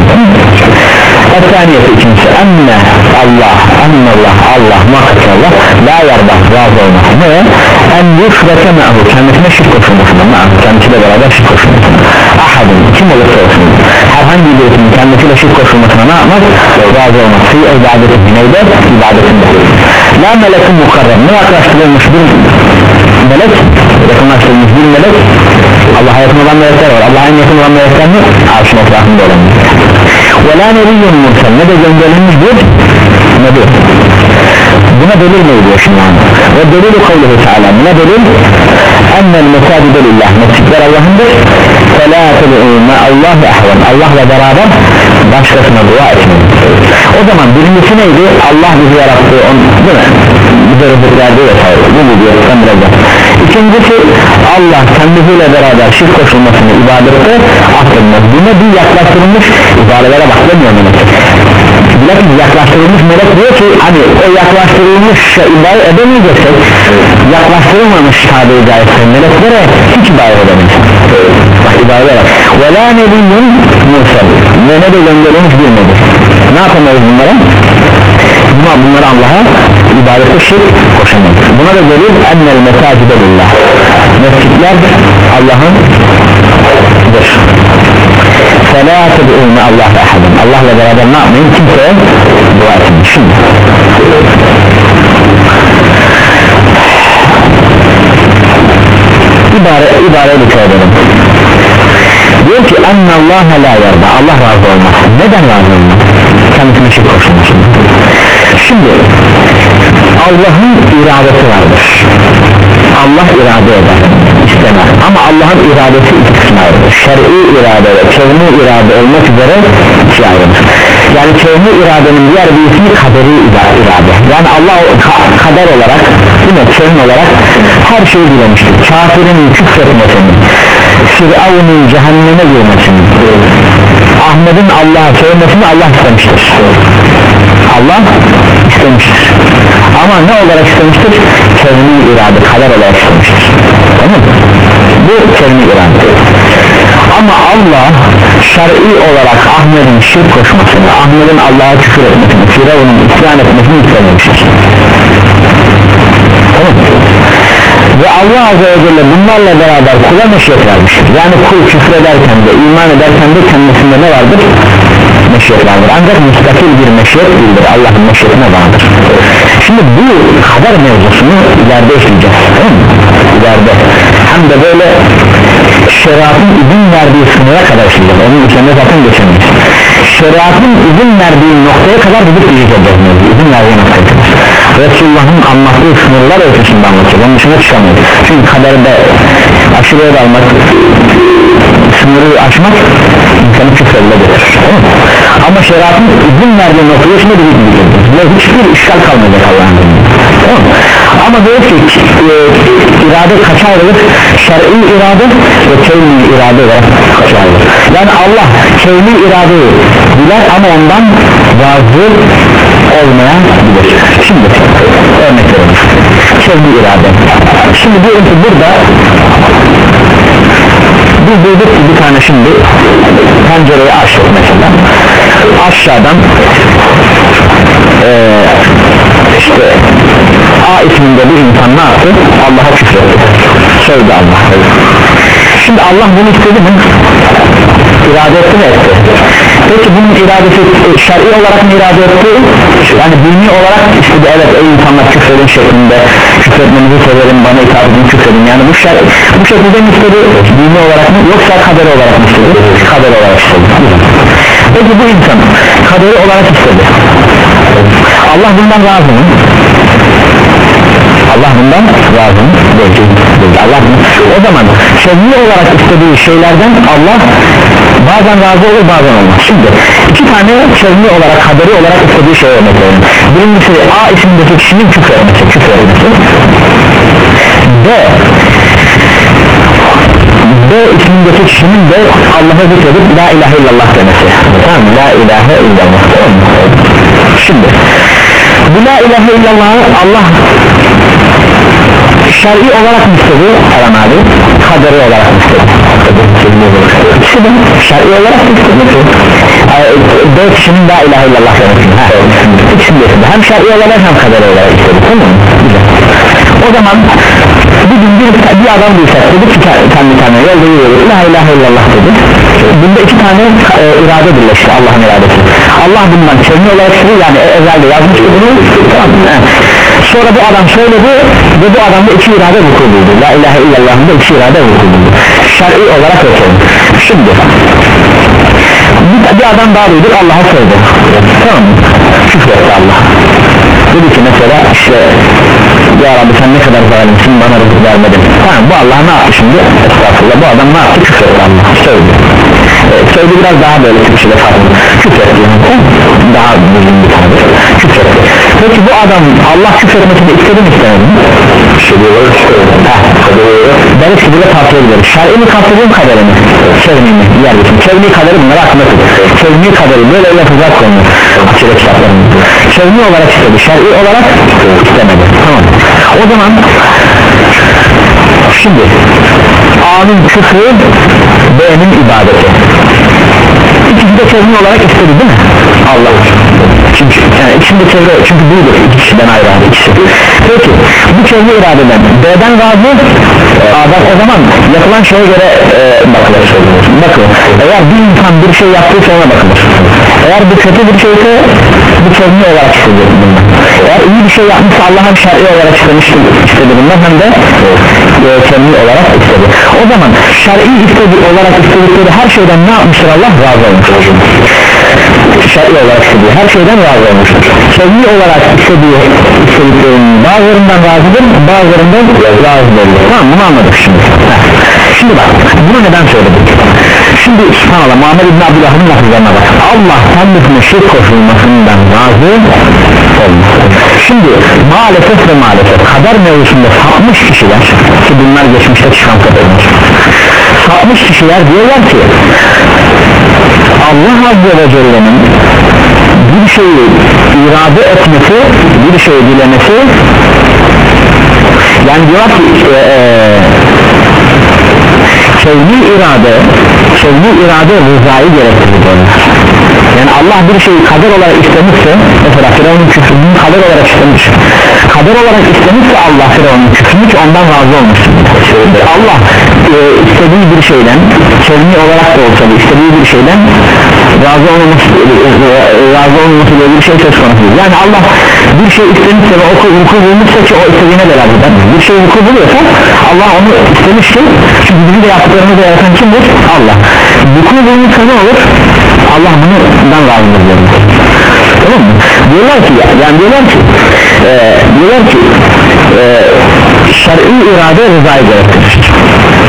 Esaniyeti ikincisi enne Allah ennallah Allah muhakkak Allah la yarda razı olmaz. Ne? En yusreke me'ahu kendisine şirk koşulmasına kendisiyle beraber şirk koşulmasına ahadın kim olursa olsun herhangi birisinin kendisiyle şirk koşulmasına ne yapmaz? Razı olmaz. Fi ibadeti neyde? İbadetinde. La melekin mukarrem ne yaklaştırılmış bir melek yakınlaştırılmış bir melek Allah'a yakın olan melekler var. Allah'a yakın olan melekler mi? Arşın etrafında olan ve la nebiyyun mursel ne de gönderilmiş bir nebi. Buna delil ne diyor şimdi? Ve delil kavluhu teala ne delil? Ennel mesacide lillah mescidler Allah'ındır. Felâ ted'ûne Allah'ı ahvan Allah'la beraber başkasına dua etmeyin. O zaman birincisi neydi? Allah bizi yarattı on, değil mi? Bize rızık verdi vesaire. Bu mu diyor? İkincisi Allah kendisiyle beraber şirk koşulmasını ibadette affetmez. Buna bir yaklaştırılmış ibadete bakmıyor melek. Bilakis yaklaştırılmış melek diyor ki hani o yaklaştırılmış ibadet edemeyeceksek yaklaştırılmamış tabiri caizse meleklere hiç ibadet edemez. Bak ibadet var. Ve la nebiyyun mursel ve ne de gönderilmiş bir nebi. Ne yapamayız bunlara? Buna bunları Allah'a ibadete şirk koşamayız. Buna da delil ennel mesacide lillah mescitler Allah'ın dır. فَلَا تَدْعُونَ اللّٰهَ اَحَدًا Allah'la beraber ne yapmayın? Kimseye dua etmeyin. Şimdi ibare, ibareyi dikkat edelim. Diyor ki اَنَّ اللّٰهَ لَا يَرْضَى Allah razı olmaz. Neden razı olmaz? Kendisine şirk koşulmasın. Şimdi Allah'ın iradesi vardır. Allah irade eder, istemez. Ama Allah'ın iradesi iki kısma ayrılır. Şer'i irade ve kevni irade olmak üzere iki ayrılır. Yani kevni iradenin diğer bir ismi kaderi irade. Yani Allah kader olarak, değil mi? Kevni olarak her şeyi dilemiştir. Kafirin küfretmesini, Firavun'un cehenneme girmesini, Ahmet'in Allah'a sevmesini Allah istemiştir. Allah istemiştir. Ama ne olarak istemiştir? Kevni irade, kader olarak istemiştir. Tamam mı? Bu kevni irade. Ama Allah şer'i olarak Ahmet'in şirk koşmasını, Ahmet'in Allah'a küfür etmesini, Firavun'un isyan etmesini istememiştir. Tamam mı? Ve Allah Azze ve Celle bunlarla beraber kula meşiyet vermiştir. Yani kul küfür ederken de iman ederken de kendisinde ne vardır? Meşiyet vardır. Ancak müstakil bir meşiyet değildir. Allah'ın meşiyetine vardır. Şimdi bu kader mevzusunu ileride işleyeceğiz. Değil mi? İleride. Hem de böyle şeriatın izin verdiği sınıra kadar işleyeceğiz. Onun üzerine zaten geçemeyiz. Şeriatın izin verdiği noktaya kadar gidip işleyeceğiz. İzin verdiği noktaya kadar. Resulullah'ın anlattığı sınırlar ölçüsünde anlatıyor. Onun dışına çıkamayız. Çünkü kaderde aşırıya dalmak sınırı aşmak insanı küfrele getirir, tamam. Ama şeriatın izin verdiği noktaya şimdi bir gidecek ve hiçbir işgal kalmayacak Allah'ın izniyle, tamam. Ama böyle ki e, irade kaça ayrılır? Şer'i irade ve kevni irade olarak kaça ayrılır? Yani Allah kevni iradeyi bilir ama ondan razı olmayabilir. Şimdi örnek verelim, kevni irade. Şimdi diyelim ki burada biz duyduk ki bir tane şimdi pencereyi açtık mesela, aşağıdan ee, işte A isminde bir insan ne yaptı? Allah'a küfretti, söyledi Allah. Şimdi Allah bunu istedi mi? İrade etti mi? Etti. Peki bunun iradesi şer'i olarak mı irade etti? Yani dini olarak istedi, evet ey insanlar küfredin şeklinde, küfretmenizi severim, bana itaat edin, küfredin. Yani bu, şer, bu şekilde mi istedi? Dini olarak mı? Yoksa kaderi olarak mı istedi? Kaderi olarak istedi. Peki bu insan kaderi olarak istedi, Allah bundan razı mı? Allah bundan razı mı? Değil, değil. Allah bundan. O zaman sevgi olarak istediği şeylerden Allah bazen razı olur, bazen olmaz. Şimdi iki tane sevgi olarak, kaderi olarak istediği şey örnek verelim. Birincisi A isimdeki kişinin küfür etmesi, küfür etmesi. B B ismindeki kişinin de Allah'a zikredip la ilahe illallah demesi. Tamam, la ilahe illallah. Tamam. Şimdi bu la ilahe illallah'ı Allah şer'i olarak mı istedi? Aram abi, kaderi olarak mı istedi? İkisi de şer'i olarak mı istedi? B kişinin la ilahe illallah demesi. İkisini de istedi. Hem şer'i olarak hem kaderi olarak istedi. Tamam mı? O zaman bir gün bir, bir adam duysak dedi ki kendi kendine yolda yürüyoruz, la ilahe illallah dedi. Bunda iki tane e, irade birleşti, Allah'ın iradesi. Allah bundan kevni olarak istedi, yani ezelde yazmıştı bunu, tamam mı? Sonra bu adam söyledi ve bu adamda iki irade vuku buldu. La ilahe illallah'ın da iki irade vuku buldu. Şer'i olarak ötelim. Şimdi bir, bir adam daha duyduk, Allah'a söyledi, tamam mı? Küfretti Allah. Dedi ki mesela işte ya Rabbi sen ne kadar zalimsin, bana rızık vermedin. Tamam, bu Allah ne yaptı şimdi? Estağfurullah, bu adam ne yaptı? Küfretti Allah. Söyledi. Ee, söyledi biraz daha böyle Türkçe'de farklı. Küfretti yani. Daha düzgün bir tanrı. Küfretti. Peki bu adam Allah küfretmesini istedi mi istemedi mi? İstediyorlar, istediyorlar. Ben işte burada tartışabilirim. Şer'i mi kapsadığım kaderi mi? Kevni mi? Diğer bütün. Kevni kaderi bunlar aklına tut. Kevni kaderi böyle yapacak konu. Akire kitaplarımızda. Kevni olarak istedi. Şer'i olarak istemedi. Tamam. O zaman şimdi A'nın küfrü, B'nin ibadeti. İkisi de kevni olarak istedi değil mi? Allah. Çünkü yani ikisinde çevre, çünkü büyüdür iki kişiden ayrı ikisi. Peki bu kevni iradeden B'den razı, A'dan o zaman yapılan şeye göre e, bakılır. Bakın, eğer bir insan bir şey yaptıysa ona bakılır. Eğer bu kötü bir şeyse bu kevni olarak istedi bundan. Eğer iyi bir şey yapmışsa Allah'ın şer'i olarak istemişti, istedi bundan, hem de e, kevni olarak istedi. O zaman şer'i istedi olarak istedikleri her şeyden ne yapmıştır Allah? Razı olmuştur. Şer'i olarak istediği her şeyden razı olmuştur. Kevni olarak istediği istediklerinin bazılarından razıdır, bazılarından razı değil. Tamam, bunu anladık şimdi. Şimdi bak, bunu neden söyledik? Şimdi subhanallah, Muhammed İbn Abdülhamid'in lafızlarına bak. Allah kendisine şirk koşulmasından razı olmaz. Şimdi maalesef ve maalesef kader mevzusunda sapmış kişiler, ki bunlar geçmişte çıkan kaderler, sapmış kişiler diyorlar ki Allah Azze ve Celle'nin bir şeyi irade etmesi, bir şeyi dilemesi, yani diyorlar ki e, e, kevni irade kevni irade rızayı gerektirir. Yani Allah bir şeyi kader olarak istemişse, mesela Firavun'un küfrünü kader olarak istemiş, kader olarak istemişse Allah Firavun'un küfrünü ki ondan razı olmuş. Allah e, istediği bir şeyden, kevni olarak da olsa da istediği bir şeyden razı olmaması, e, razı olmaması diye bir şey söz konusu. Yani Allah bir şey istemişse ve oku, vuku bulmuşsa ki o istediğine de razı eder. Bir şey vuku buluyorsa Allah onu istemiştir. Çünkü bizi de yaptıklarını da yaratan kimdir? Allah. Vuku bulmuşsa ne olur? Allah bundan razıdır diyorlar. Tamam mı? Diyorlar ki yani diyorlar ki e, diyorlar ki e, şer'i irade rızayı gerektirir.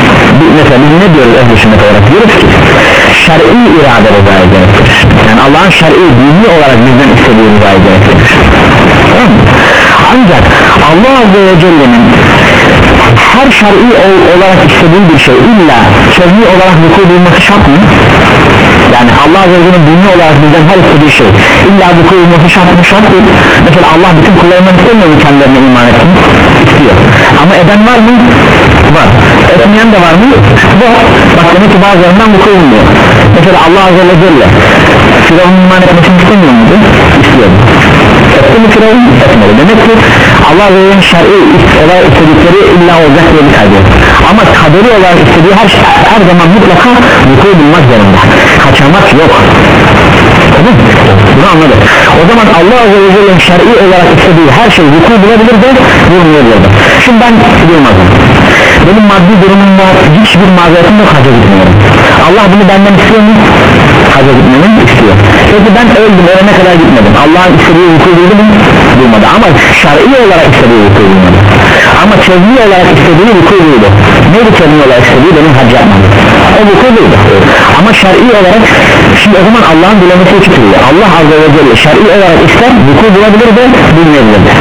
mesela biz ne diyoruz ehl-i sünnet olarak? Diyoruz ki şer'i irade rızaya gerektirir. Yani Allah'ın şer'i dini olarak bizden istediği rızaya gerektirir. Ancak Allah Azze ve Celle'nin her şer'i olarak istediği bir şey illa sözlü olarak vuku bulması şart mı? Yani Allah Azze ve Celle'nin dini olarak bizden her istediği şey illa vuku bulması şart mı? Şart değil. Mesela Allah bütün kullarından istemiyor mu kendilerine iman etsin? İstiyor. Ama eden var mı? Var. Etmeyen de var mı? Var. Bak demek ki bazılarından vuku bulmuyor. Mesela Allah Azze ve Celle Firavun'un iman etmesini istemiyor muydu? İstiyordu. Etti mi Firavun? Etmedi. Demek ki Allah Azze ve Celle'nin şer'i olarak istedikleri illa olacak diye bir kaybı. Ama kaderi olarak istediği her, her zaman mutlaka vuku bulmak zorunda. Kaçamak yok. Tamam mı? Bunu anladık. O zaman Allah Azze ve Celle'nin şer'i olarak istediği her şey vuku bulabilir de bulmayabilir de. Şimdi ben bilmezim. Benim maddi durumumda hiçbir mazeretim yok, hacca gitmiyorum. Allah bunu benden istiyor mu? Hacca gitmemi istiyor. Peki ben öldüm, ölene kadar gitmedim. Allah'ın istediği vuku buldu mu? Bulmadı. Ama şer'i olarak istediği vuku bulmadı. Ama çözümlü olarak istediği vuku buldu. Neydi çözümlü olarak istediği? Benim hac yapmam. O vuku buldu. Ama şer'i olarak şimdi o zaman Allah'ın dilemesi iki türlü. Allah Azze ve Celle şer'i olarak ister, vuku bulabilir de bulmayabilir de.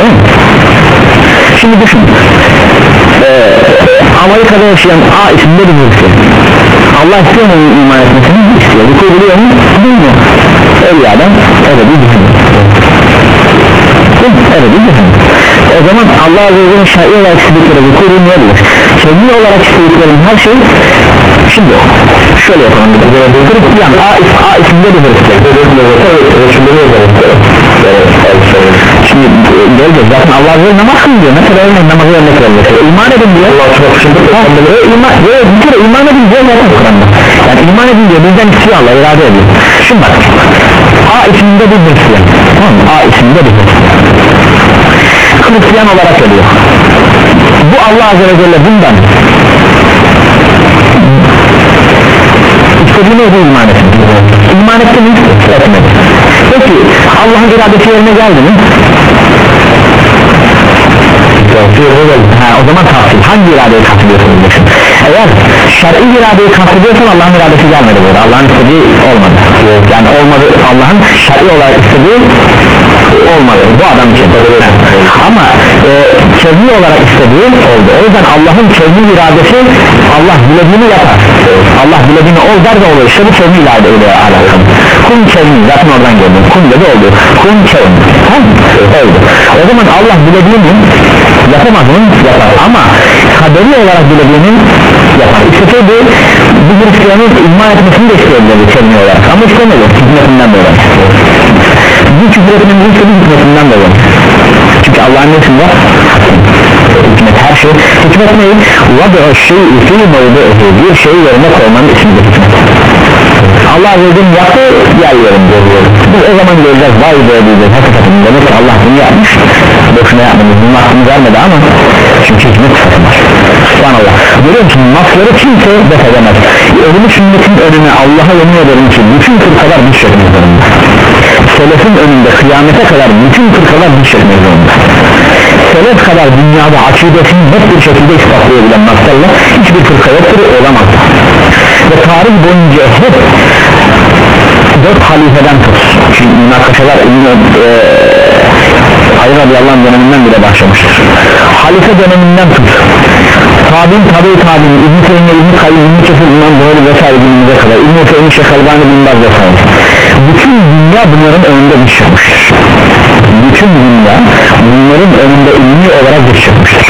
Şimdi düşün. Ee, Amerika'da yaşayan A isimde bir birisi. Allah istiyor mu iman etmesini? İstiyor. Vuku buluyor mu? Bilmiyor. Öyle adam öyle bir düşünür. Öyle bir düşünür. O zaman Allah Azze ve Celle'nin şer'i olarak istedikleri vuku bulmayabilir. Çözümlü olarak istediklerin her şey şimdi şöyle yapalım. Yani A, A isimde bir birisi. Şimdi göreceğiz zaten Allah Azze ve Celle namaz kılıyor. Mesela örneğin namazı örnek veriyor. İman edin diyor. İman, bir kere iman edin diyor zaten Kur'an'da. Yani iman edin diyor, bizden istiyor Allah, irade ediyor. Şimdi bak A isminde bir Hristiyan, tamam mı? A isminde bir Hristiyan Hristiyan olarak ölüyor. Bu Allah Azze ve Celle bundan istediğine o iman etsin. İman etti mi? Etmedi. Peki Allah'ın iradesi yerine geldi mi? Ha, o zaman tahsil. Hangi iradeyi kastediyorsun? Eğer şer'i iradeyi kastediyorsan Allah'ın iradesi gelmedi burada. Allah'ın istediği olmadı. Yani olmadı. Allah'ın şer'i olarak istediği olmadı. Bu adam için. Ama e, çözümlü olarak istediği oldu. O yüzden Allah'ın çözümlü iradesi Allah dilediğini yapar. Allah dilediğini ol der de olur. İşte bu çözümlü iradeyle alakalı. Kun çözümlü. Zaten oradan geldi. Kun dedi oldu. Kun çözümlü. Oldu. O zaman Allah dilediğini yapamaz mı? Yapar. Ama kaderi olarak dilediğini yapar. İşte bu bir Hristiyanın iman etmesini de isteyebilir çözümlü olarak. Ama istemedi. Hikmetinden dolayı. Bu küfür etmemizin sebebi hikmetinden dolayı. Çünkü Allah'ın nesinde hikmet her şey. Hikmet neyi? وَضَعُ الشَّيْءِ فِي مَوْضِعِهِ bir şeyi yerine koymanın ismidir hikmet. Allah Azze ve Celle yaptı yer yerinde. Biz o zaman göreceğiz, vay be diyeceğiz. Hakikaten demek ki Allah bunu yapmış. Boşuna yapmamış. Bunun aklını vermedi ama çünkü hikmet sıfatı var. Subhanallah. Görüyor musun? Nasları kimse def edemez. Ölümü sünnetin önüne Allah'a yemin ederim ki bütün fırkalar düş çekmek zorunda. Selefin önünde kıyamete kadar bütün fırkalar düş çekmek zorunda. Selef kadar dünyada akidesini net bir şekilde ispatlayabilen naslarla hiçbir fırka yoktur, olamaz. Ve tarih boyunca hep dört halifeden tut. Çünkü münakaşalar e, Ali radıyallahu anh döneminden bile başlamıştır. Halife döneminden tut. Tabi'in tabi tabi'in İbn-i Teymiye, İbn-i Kayyum, İbn-i Kefir, İmam Buhari vesaire günümüze kadar İbn-i Teymiye, Şeyh Albani, Bin Baz vesaire. Bütün dünya bunların önünde düş çıkmıştır. Bütün dünya bunların önünde ilmi olarak düş çıkmıştır.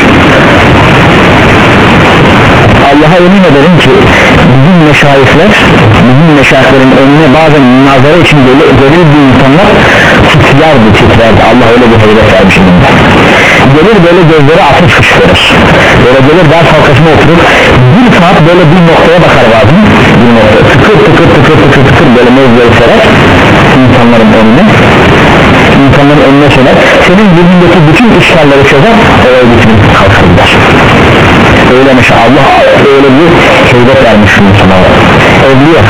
Allah'a emin ederim ki bizim meşayihler, bizim meşayihlerin önüne bazen münazara için gelir bir insanlar titrerdi titrerdi. Allah öyle bir heybet vermiş bunda. Gelir böyle gözleri ateş fışkırır. Böyle gelir ders halkasına oturur. Bir saat böyle bir noktaya bakar bazen. Bir noktaya tıkır tıkır tıkır tıkır tıkır böyle mevzuları serer insanların önüne. İnsanların önüne söyler. Senin yüzündeki bütün işlerleri çözer. Oraya gitmek kalkar gider. Öyle mesela Allah öyle bir heybet vermiş insana. Evliya.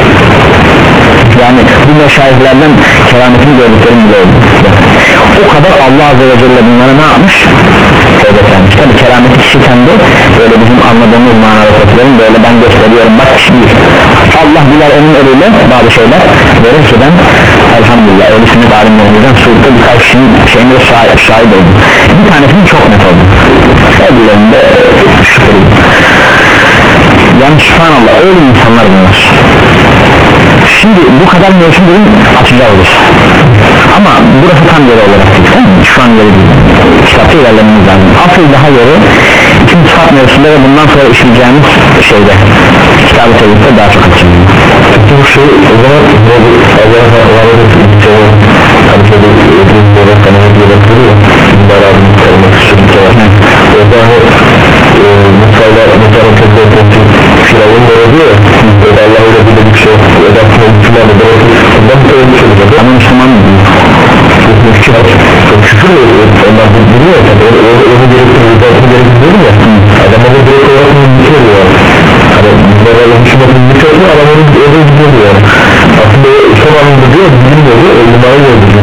Yani bu meşayihlerden kerametini gördüklerim bile oldu. O kadar Allah Azze ve Celle bunlara ne yapmış? heybet vermiş. Tabi kerameti kişi kendi böyle bizim anladığımız manada toplayalım, böyle ben gösteriyorum bak kişi değil. Allah bilir onun eliyle bazı şeyler verir ki ben elhamdülillah öyle sünnet alimlerimizden Suud'da birkaç kişinin şeyine şahit, şahit oldum. Bir tanesinin çok net oldu. Öbürlerinde şüpheli. Yani subhanallah öyle insanlar bunlar. Şimdi bu kadar mevsimlerin açacağız ama burası tam yeri olarak değil, şu an yeri değil, kitapta ilerlememiz lazım. Asıl daha yeri ikinci sıfat mevsimde ve bundan sonra işleyeceğimiz şeyde kitabı tevhidde daha çok açacağız. Bu şey o zaman Allah'a var edildiği kaliteli edildiği kanalı yaratılıyor bunlar abinin kalmak istiyor orada hani mutfayla mutfayla tezgahı firavun da oluyor ya da Allah öyle bir şey edatını Müslümanı bırakır ondan da ölmüş olur ama Müslüman mı değil? çok küfür onlar bilmiyor onu gerektirir edatını gerektirir ya adam onu direkt olarak mümkün oluyor hani bunlara Müslümanı mümkün oluyor adam onu öyle gidiyor yani aslında son anında diyor bilinmiyordu ölümleri öldürüyor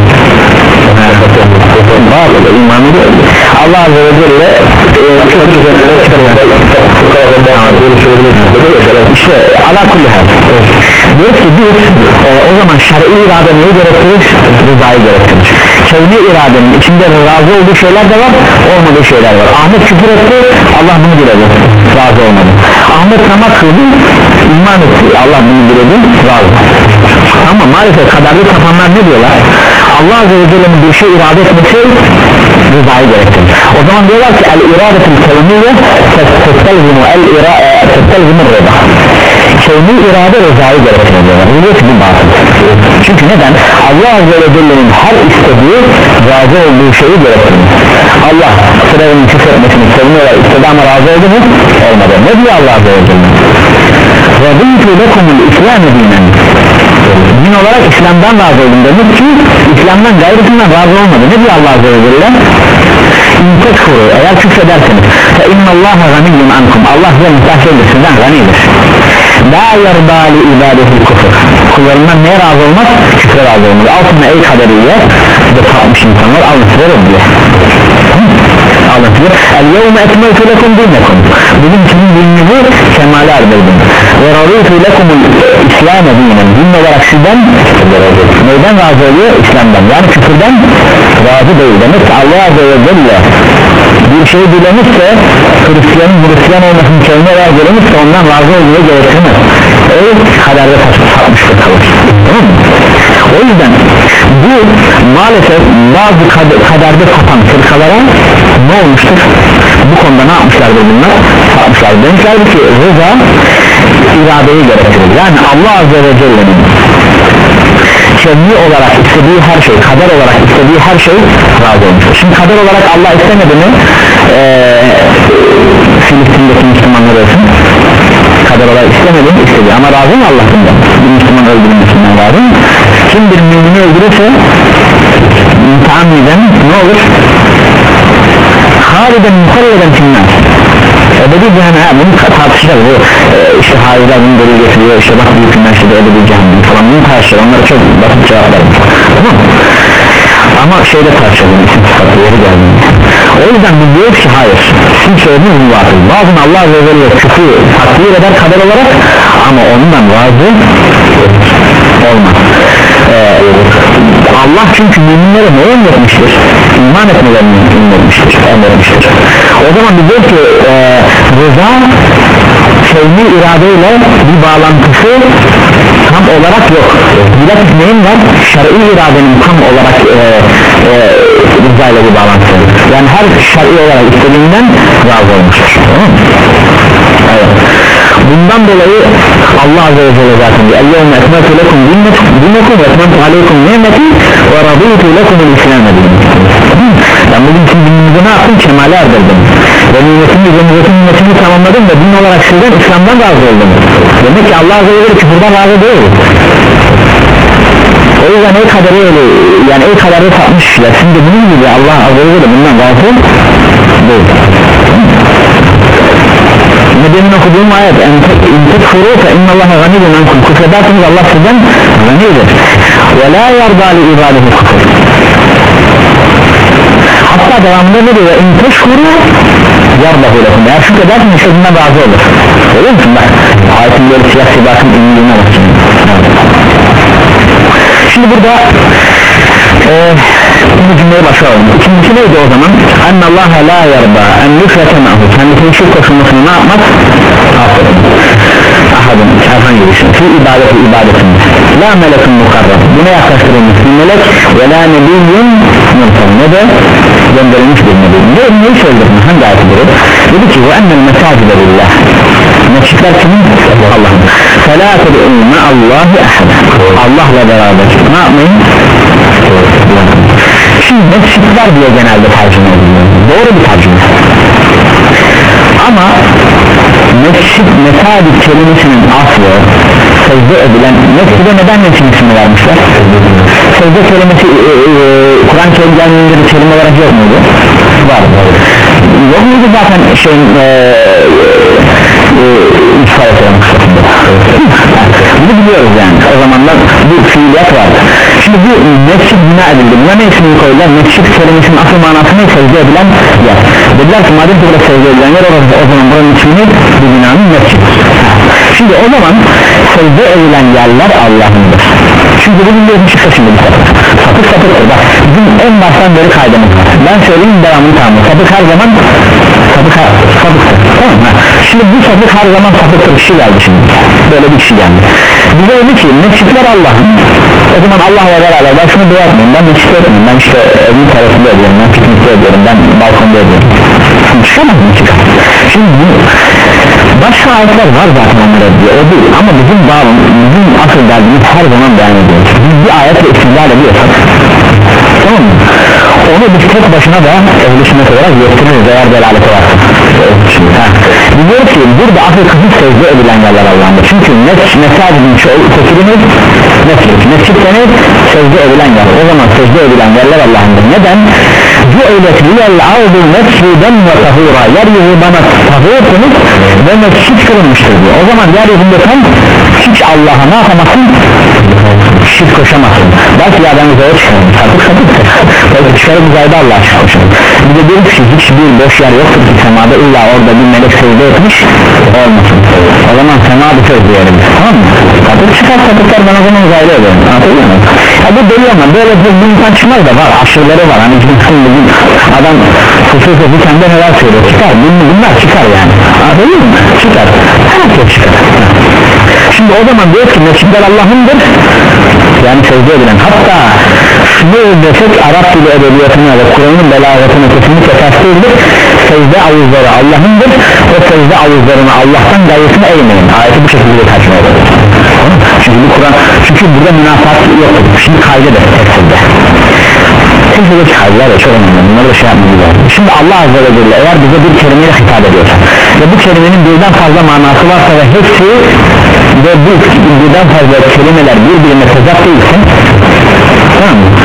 Bağlı imanı da Allah Azze ve Celle çok güzel işte ala kulli hal diyor ki biz e, o zaman şer'i irade neyi gerektirir? Rızayı gerektirir. Kevni iradenin içinde razı olduğu şeyler de var, olmadığı şeyler var. Ahmet küfür etti, Allah bunu diledi, razı olmadı. Ahmet namaz kıldı, iman etti, Allah bunu diledi, razı. Ama maalesef kaderli kapanlar ne diyorlar? Allah Azze ve Celle'nin bir şey irade etmesi rızayı gerektirir. O zaman diyorlar ki el iradetul kevniye testelzimu el testelzimu rıza. Kevni irade rızayı gerektirir diyorlar. Bu diyor ki bu batıl. Çünkü neden? Allah Azze ve Celle'nin her istediği razı olduğu şeyi gerektirir. Allah sırayının küfür etmesini kevni olarak istedi ama razı oldu mu? Olmadı. Ne diyor Allah Azze ve Celle? Radîtü lekumul İslam-ı dinen. Din olarak İslam'dan razı oldum demek ki İslam'dan gayrısından razı olmadı. Ne diyor Allah Azze ve Celle? İntekfuru eğer küfrederseniz fe innallâhe ganiyyun ankum Allah size muhtaç değildir, sizden ganidir. La yarda li ibadeti kufur. Kullarından neye razı olmaz? Küfre razı olmaz. Altında ey kaderiye ve tatmış insanlar anlatılır diye. Anlatılır. El yevme etmeytu lekum dinekum. Bugün sizin dininizi kemale erdirdim. Ve radîtü lekumul İslam'e dinen. Din olarak sizden neyden razı oluyor? İslam'dan. Yani küfürden razı değil. Demek ki Allah Azze ve Celle bir şey dilemişse Hristiyanın Hristiyan olmasının kevni olarak dilemişse ondan razı olmaya gerektirmez. Ey kaderde satmıştır kalır. Tamam mı? O yüzden bu maalesef bazı kaderde satan fırkalara ne olmuştur? Bu konuda ne yapmışlardır bunlar? Satmışlardır. Demişlerdi ki rıza iradeyi gerektirir. Yani Allah Azze ve Celle'nin kevni olarak istediği her şey, kader olarak istediği her şey razı olmuştur. Şimdi kader olarak Allah istemedi mi? Ee, Filistin'deki Müslümanlar olsun. Kader olarak istemedi mi? İstedi. Ama razı mı Allah'ın da? Bir Müslüman öldürülmesinden razı mı? Kim bir mümini öldürürse müteammiden ne olur? Haliden muhalleden kimler? Ebedi cehennem, bunu tartışacağız. Bu e, işte haizler bunu delil getiriyor, işte bak büyük günler işte ebedi cehennem falan, bunu tartışacağız. Onlara çok basit cevaplar. Tamam mı? Ama şeyde tartışalım, isim sıfatı yeri geldiğinde. O yüzden biz diyoruz ki hayır, sizin söylediğiniz bu batıl. Bazen Allah Azze ve Celle küfrü takdir eder kader olarak ama ondan razı olmaz. Ee, Allah çünkü müminlere ne emretmiştir? İman etmelerini emretmiştir, emretmiştir. O zaman biz diyoruz ki e, rıza kevni iradeyle bir bağlantısı tam olarak yok. Bilakis neyin var? Şer'i iradenin tam olarak e, e, rızayla bir bağlantısı. Yani her şer'i olarak istediğinden razı olmuştur. Tamam mı? Evet. Bundan dolayı Allah Azze ve Celle zaten el-yevme etmetu lekum dinnekum ve etmetu aleykum nimeti ve radîtu lekumul İslam'e dinen. Ben bugün sizin dininizi ne yaptım? Kemale erdirdim ve nimetini cennetin nimetini tamamladım ve din olarak sizden İslam'dan razı oldum. Demek ki Allah Azze ve Celle küfürden razı değil. O yüzden ey kaderi öyle, yani ey kaderi tatmış ya, şimdi bunun gibi Allah Azze ve Celle bundan razı değil. Nedenin okuduğum ayet entekfuru fe innallaha ganiyyun ankum, küfredersiniz Allah sizden ganidir ve la yarda li ibadeti kufur. Hatta hatta devamında ne diyor? İn teşkuru yardahu lekum. Eğer şükredersin işte bundan razı olur. Öyle musun bak? Ayetin böyle siyah sibakın ünlüğüne bakın. Şimdi burada eee bu cümleye başlayalım. İkincisi neydi o zaman? Ennallaha la yarda en yufrete ma'hu. Kendisinin şirk koşulmasını ne yapmaz? Aferin. Ahadın herhangi bir şey. Fi ibadeti ibadetinde. La melekun mukarrab. Buna yaklaştırılmış bir melek ve la nebiyyun mursal. Ne de gönderilmiş bir nebi. Ne, neyi söyledim? Hangi ayeti dedi? Dedi ki ve ennel mesacide lillah. Mescitler kimin? Allah'ın. Fela ted'u ma'allahi ahad. Allah'la beraber ne yapmayın? Şimdi mescitler diye genelde tercüme ediliyor. Doğru bir tercüme. Ama mescid, mesacid kelimesinin aslı secde edilen, mescide neden mescid ismini vermişler? Secde kelimesi e, e, Kur'an kelimlerinde bir kelime olarak yok muydu? Var. Yok muydu zaten şeyin e, e, ifade etmek kısmında? Bunu biliyoruz yani. O zamanlar bu fiiliyat vardı. Şimdi bu mescid bina edildi. Buna ne ismini koydular? Mescid kelimesinin asıl manası ne? Secde edilen yer. Dediler ki madem ki burada secde edilen yer orası, o zaman buranın ismini bu binanın mescid. Şimdi o zaman secde edilen yerler Allah'ındır. Çünkü bu biliyorsun çıksa şimdi bir sapık. Sapık sapıktır. Bak bizim en baştan beri kaydımız var. Ben söyleyeyim devamını tamamı. Sapık her zaman sapık her, sapıktır. Tamam mı? Şimdi bu sapık her zaman sapıktır bir şey geldi şimdi. Böyle bir şey geldi. Bize dedi ki mescitler Allah'ın. O zaman Allah'la beraber ben şunu dua etmeyeyim, ben mescit etmeyeyim, ben işte evin tarafında ediyorum, ben piknikte ediyorum, ben balkonda ediyorum. Çıkamaz mı çıkar? Şimdi bu başka ayetler var zaten onlara diyor, o değil. Ama bizim bağım, bizim asıl derdimiz her zaman beyan ediyoruz. Biz bir ayetle istidlal ediyorsak, tamam mı? Onu biz tek başına da ehl-i sünnet olarak yettiririz eğer delaleti varsa. Diyor ki burada asıl kısıt secde edilen yerler Allah'ında. Çünkü mesajının tekilimiz mescid, mescid denir secde edilen yer. O zaman secde edilen yerler Allah'ında. Neden? Bu eylet liyel avdu mesciden ve tahura. Yeryüzü bana tahur kılmış ve mescid kılınmıştır diyor. O zaman yeryüzünde sen hiç Allah'a ne yapamazsın? Şirk koşamazsın. Belki ya ben uzaya çıkarım. Sapık sapıktır. Böyle çıkarıp uzayda Allah'a şirk koşarım. Bir de diyoruz ki hiçbir boş yer yoktur ki semada illa orada bir melek secde etmiş olmasın. O zaman sema bir söz diyelim. Tamam mı? Sapık çıkar sapıklar ben o zaman uzayda ederim. Anlatabiliyor muyum? Ya bu deli ama böyle bir insan çıkmaz da var. Aşırıları var. Hani bizim bugün adam fısır fısır sende neler söylüyor. Çıkar. Bunlar çıkar yani. Anlatabiliyor muyum? Çıkar. Herkes çıkar. Şimdi o zaman diyor ki mescidler Allah'ındır. Yani secde edilen. Hatta şunu desek Arap dili edebiyatına ve Kur'an'ın belagatına kesinlikle ters değildir. Secde avuzları Allah'ındır. O secde avuzlarına Allah'tan gayrısına eğmeyin. Ayeti bu şekilde tercüme edilir. Çünkü bu Kur'an, çünkü burada münasat yoktur. Şimdi kaydı da tefsirde. Tefsirdeki kaydılar ya çok önemli. Bunları da şey yapmamız lazım. Şimdi Allah Azze ve Celle eğer bize bir kelimeyle hitap ediyorsa ve bu kelimenin birden fazla manası varsa ve hepsi ve bu birden fazla kelimeler birbirine tezat değilse, tamam mı?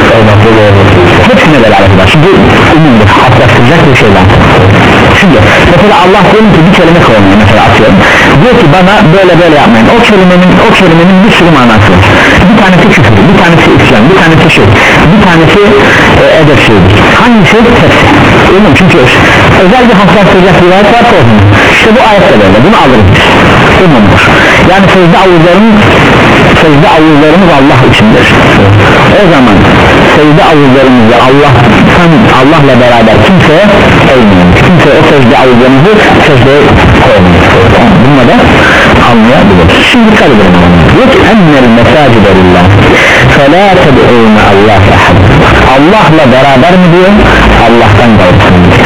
Hepsine delalet var. Şimdi umumdur, atlaştıracak bir şeyler. Şimdi mesela Allah diyelim ki bir kelime koymuyor, mesela atıyorum. Diyor ki bana böyle böyle yapmayın. O kelimenin o kelimenin bir sürü manası var. Bir tanesi küfür, bir tanesi İslam, bir tanesi şey, bir tanesi e, edep şeydir. Hangisi? Hepsi. Umum, çünkü özel bir hassaslayacak bir ayet varsa o zaman. İşte bu ayet de böyle. Bunu alırız. Umumdur. Yani secde avuzlarımız secde avuzlarımız Allah içindir. O zaman secde avuzlarımızı Allah'tan Allah'la beraber kimseye eğmeyin. Kimse o secde avuzlarımızı secdeye koymayın. Bununla da anlayabiliriz. Şimdi dikkat edelim. Diyor ki ennel mesacide lillah felâ ted'ûne Allah ahad. Allah'la beraber mi diyor? Allah'tan gayrısını diyor.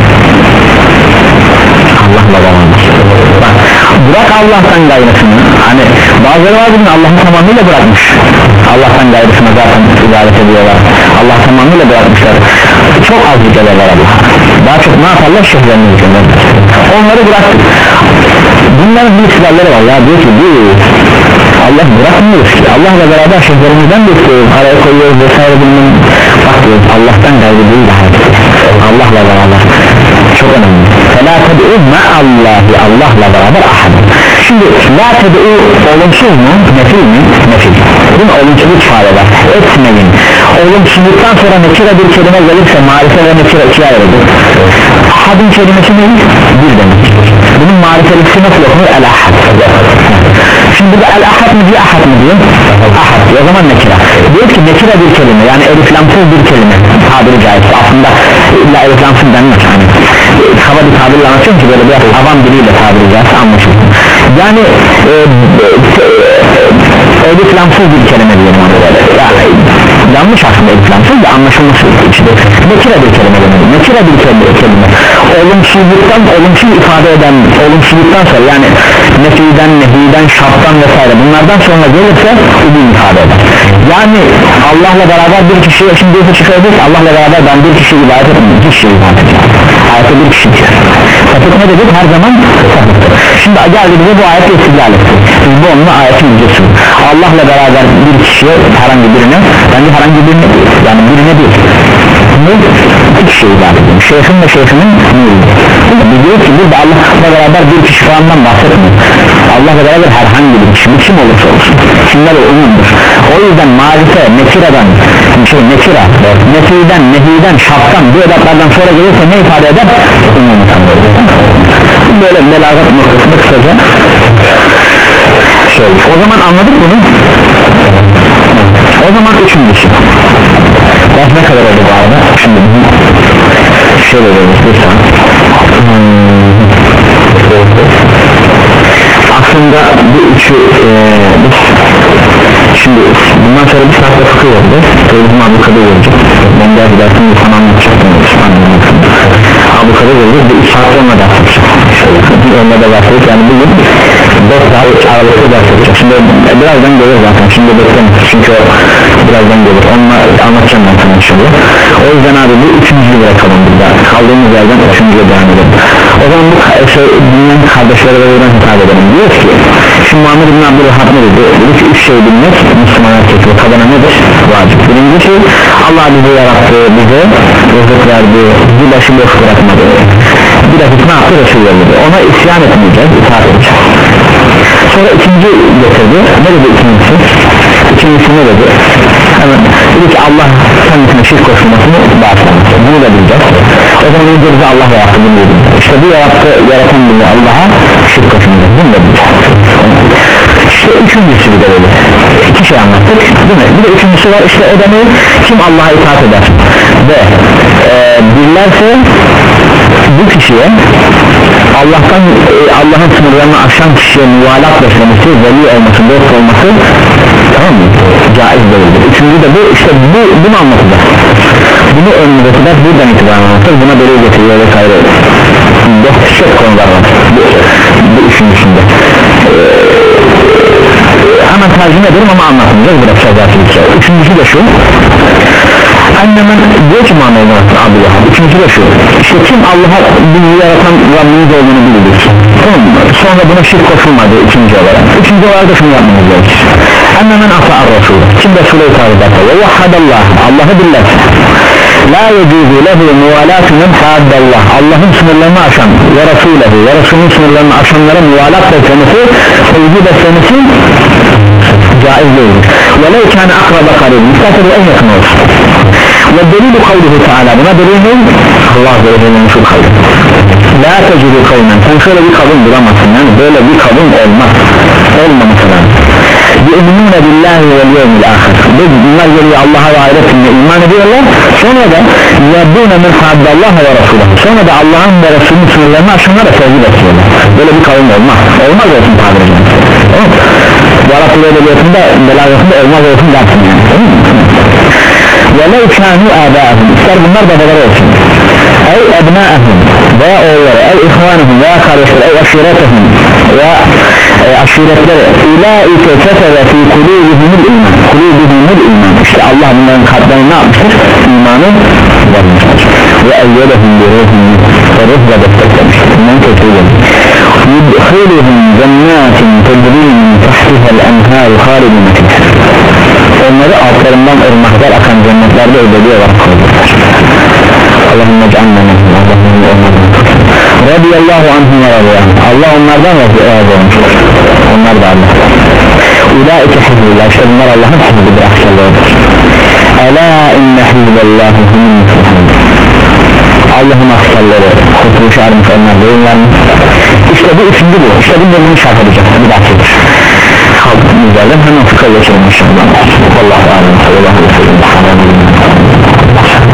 Allah'la beraber. Bak, bırak Allah'tan gayrısını. Hani bazıları var bunun Allah'ın tamamıyla bırakmış. Allah'tan gayrısını zaten ibadet ediyorlar. Allah tamamıyla bırakmışlar. Çok az zikrederler Allah'a. Daha çok ne yaparlar? Şehirlerini zikrederler. Onları bıraktık. Bunların bir silahları var ya, diyor ki bu Allah bırakmıyoruz ki Allah'la beraber şehirlerimizden de istiyoruz, araya koyuyoruz vesaire bilmem. Bak diyoruz Allah'tan gayrı değil daha Allah'la beraber çok önemli. فَلَا تَدْعُوا مَا اللّٰهِ Allah'la beraber ahad. Şimdi la ted'u olumsuz mu? Nefil mi? Nefil. Bunun olumsuzluk ifade eder. Etmeyin. olumsuzluktan sonra nekire bir kelime gelirse marife ve nekire ikiye ayrılır. Ahadın kelimesi ne? Bir demek. Bunun marifelisi nasıl okunur? El-ahad. Şimdi burada el-ahad mı diyor, ahad mı diyor? Ahad diyor, o zaman nekire. Diyor ki nekire bir kelime, yani eliflamsız bir kelime tabiri caizse, aslında illa eliflamsız denmez yani. Hava bir tabirle anlatıyorum ki böyle biraz avam diliyle tabiri caizse anlaşılır. Yani e, e, eliflamsız bir kelime diyelim ona böyle. Yani, yanlış aslında eliflamsız da anlaşılması için. Nekire bir kelime demedim. Nekire bir kelime. Olumsuzluktan, olumsuz ifade eden, olumsuzluktan sonra yani nefiden, nehiden, şarttan vesaire bunlardan sonra gelirse umum ifade eder. Yani Allah'la beraber bir kişiye, şimdi bir çıkabiliriz, Allah'la beraber ben bir kişiye ibadet etmiyorum, bir kişiye ibadet ediyorum. Ayette bir kişi diyor. Sapık ne dedik? Her zaman sapıktır. Şimdi geldi bize bu ayetle istidlal etti. Biz bu onunla ayetin yüzesi. Allah'la beraber bir kişiye, herhangi birine, bence herhangi birine, yani birine değil. Ne? İki kişiye ibadet ediyorum. Şeyhin ve şeyhinin neydi? Biz diyoruz ki burada Allah'la beraber bir kişi falandan bahsetmiyor. Allah'la beraber herhangi bir kişi, kim olursa olsun. Kimler o umumdur. O yüzden marife, nekireden, şey nekira, nefiden, nehiden, şarttan, bu edatlardan sonra gelirse ne ifade eder? Umum ifade eder. Böyle belagat noktasında kısaca şey. O zaman anladık bunu. O zaman üçüncüsü. Ders ne kadar oldu bu arada? Şimdi şöyle diyoruz bir saat. Hmm. Aslında bu üçü e, şimdi bundan sonra bir saatte fıkıh oldu. Bizim Abu Kadir olacak. Ben de gidersin bu konu anlatacaktım. Abu Kadir olacak. Bir üç saat onunla ders yapacak. Onunla da ders yapacak. Yani bugün dört saat aralıklı ders yapacak. Şimdi birazdan gelir zaten. Şimdi bekleyin. Çünkü o birazdan gelir. Onunla anlatacağım ben sana inşallah. O yüzden abi bu üçüncüyü bırakalım burada. Kaldığımız yerden üçüncüye devam edelim. O zaman bu şey, dünyanın kardeşleri ve buradan hitap edelim. Diyor ki şimdi Muhammed bin Abdülhab ne dedi? Dedi ki üç şey bilmek Müslüman erkek ve kadına nedir? Vacip. Birincisi Allah bizi yarattı, bize rızık verdi, bizi başı boş bırakmadı. Bir de hükmü hakkı Resul verdi. Ona isyan etmeyeceğiz, itaat edeceğiz. Sonra ikinci getirdi. Ne dedi ikincisi? İkincisi ne dedi? Hemen dedi ki Allah kendisine şirk koşulmasını bağışlamış. Bunu da bileceğiz. O zaman önce bize Allah yarattı bunu dedim. İşte bu yarattı, yaratan bize Allah'a şirk koşulmasını bunu da bileceğiz. İşte üçüncüsü bir de böyle. İki şey anlattık değil mi? Bir de üçüncüsü var işte o da ne? Kim Allah'a itaat eder ve e, bilirlerse bu kişiye Allah'tan e, Allah'ın sınırlarını aşan kişiye muvalat beslemesi, veli olması, dost olması tamam mı? Caiz değildir. Üçüncü de bu işte bu, bunu anlatacak. Bunu önümüze kadar buradan itibaren anlatır. Buna böyle getiriyor vesaire. Dost çok konular var. Bu, bu üçüncüsünde. Ee, hemen tercüme ederim ama anlatmayacağız. Bırakacağız zaten. Üçüncüsü de şu. Annemin diyor ki Muhammed Abdülhab. Üçüncüsü de şu. İşte kim Allah'a bizi yaratan Rabbimiz olduğunu bilir. Tamam mı? Sonra buna şirk koşulmadı ikinci olarak. Üçüncü olarak da şunu yapmamız gerekir. Annemin asa'ar Resul. Kim Resul'e itaat ederse ve vahhadallah. Allah'ı bilirse. La yecuzu lehu muvalatu men haddallah. Allah'ın sınırlarını aşan ve Resul'ehu ve Resul'ün sınırlarını aşanlara muvalat beslemesi, sevgi beslemesi caiz değildir. Velev kâne akraba karib. İsterse bu en yakın olsun. Ve delilu kavluhu Teala. Buna delil ne? Allah Azze ve Celle'nin şu kavlu. La tecidu kavmen. Sen şöyle bir kavim bulamazsın. Yani böyle bir kavim olmaz. Olmaması lazım. Yu'minune billahi vel yevmil ahir. Bunlar geliyor Allah'a ve ahiretine iman ediyorlar. Sonra da yaddûne min haddallah ve Resulü'nü. Sonra da Allah'ın ve Resulü'nün sınırlarını aşanlara sevgi besliyorlar. Böyle bir kavim olmaz. Olmaz olsun tabiri edilmez. Tamam mı? Bu Araplı edebiyatında, belagatında olmaz olsun dersin yani. Tamam mı? وَلَوْ كَانُوا آبَاءَهُمْ. İster bunlar babaları olsun. Ey ebnâehum veya oğulları, ey ihvanehum veya kardeşleri, ey aşiretehum veya e, aşiretleri ulâike ketebe fî kulûbihimul iman. Kulûbihimul iman. İşte Allah bunların kalplerine ne yapmıştır? İmanı vermiştir. Ve eyyedehum bi ruhum ve ruhla desteklemiştir. Bundan kötüydüm. Yudhîluhum cennâtin tedrîn tahtihel enhâru hâlidine fiha. Onları altlarından ırmaklar akan cennetlerde ödedi olarak koydular. Allahümme cealna minhum. Allahümme onlardan radiyallahu anhum ve radiyallahu. Allah onlardan razı olmuştur. Onlar da Allah. Ulaike hizbullah. İşte bunlar Allah'ın hizbidir, akşarlarıdır. Ela inne hizbellahi humul muflihun. Allah'ın askerleri kurtuluşa ermiş onlar değiller mi? İşte bu üçüncü bu. İşte bu bölümünü şart edeceğiz. Bir dakika. Kaldık müzerden hemen fıkha geçelim inşallah. Allah'a emanet olun. Allah'a emanet olun.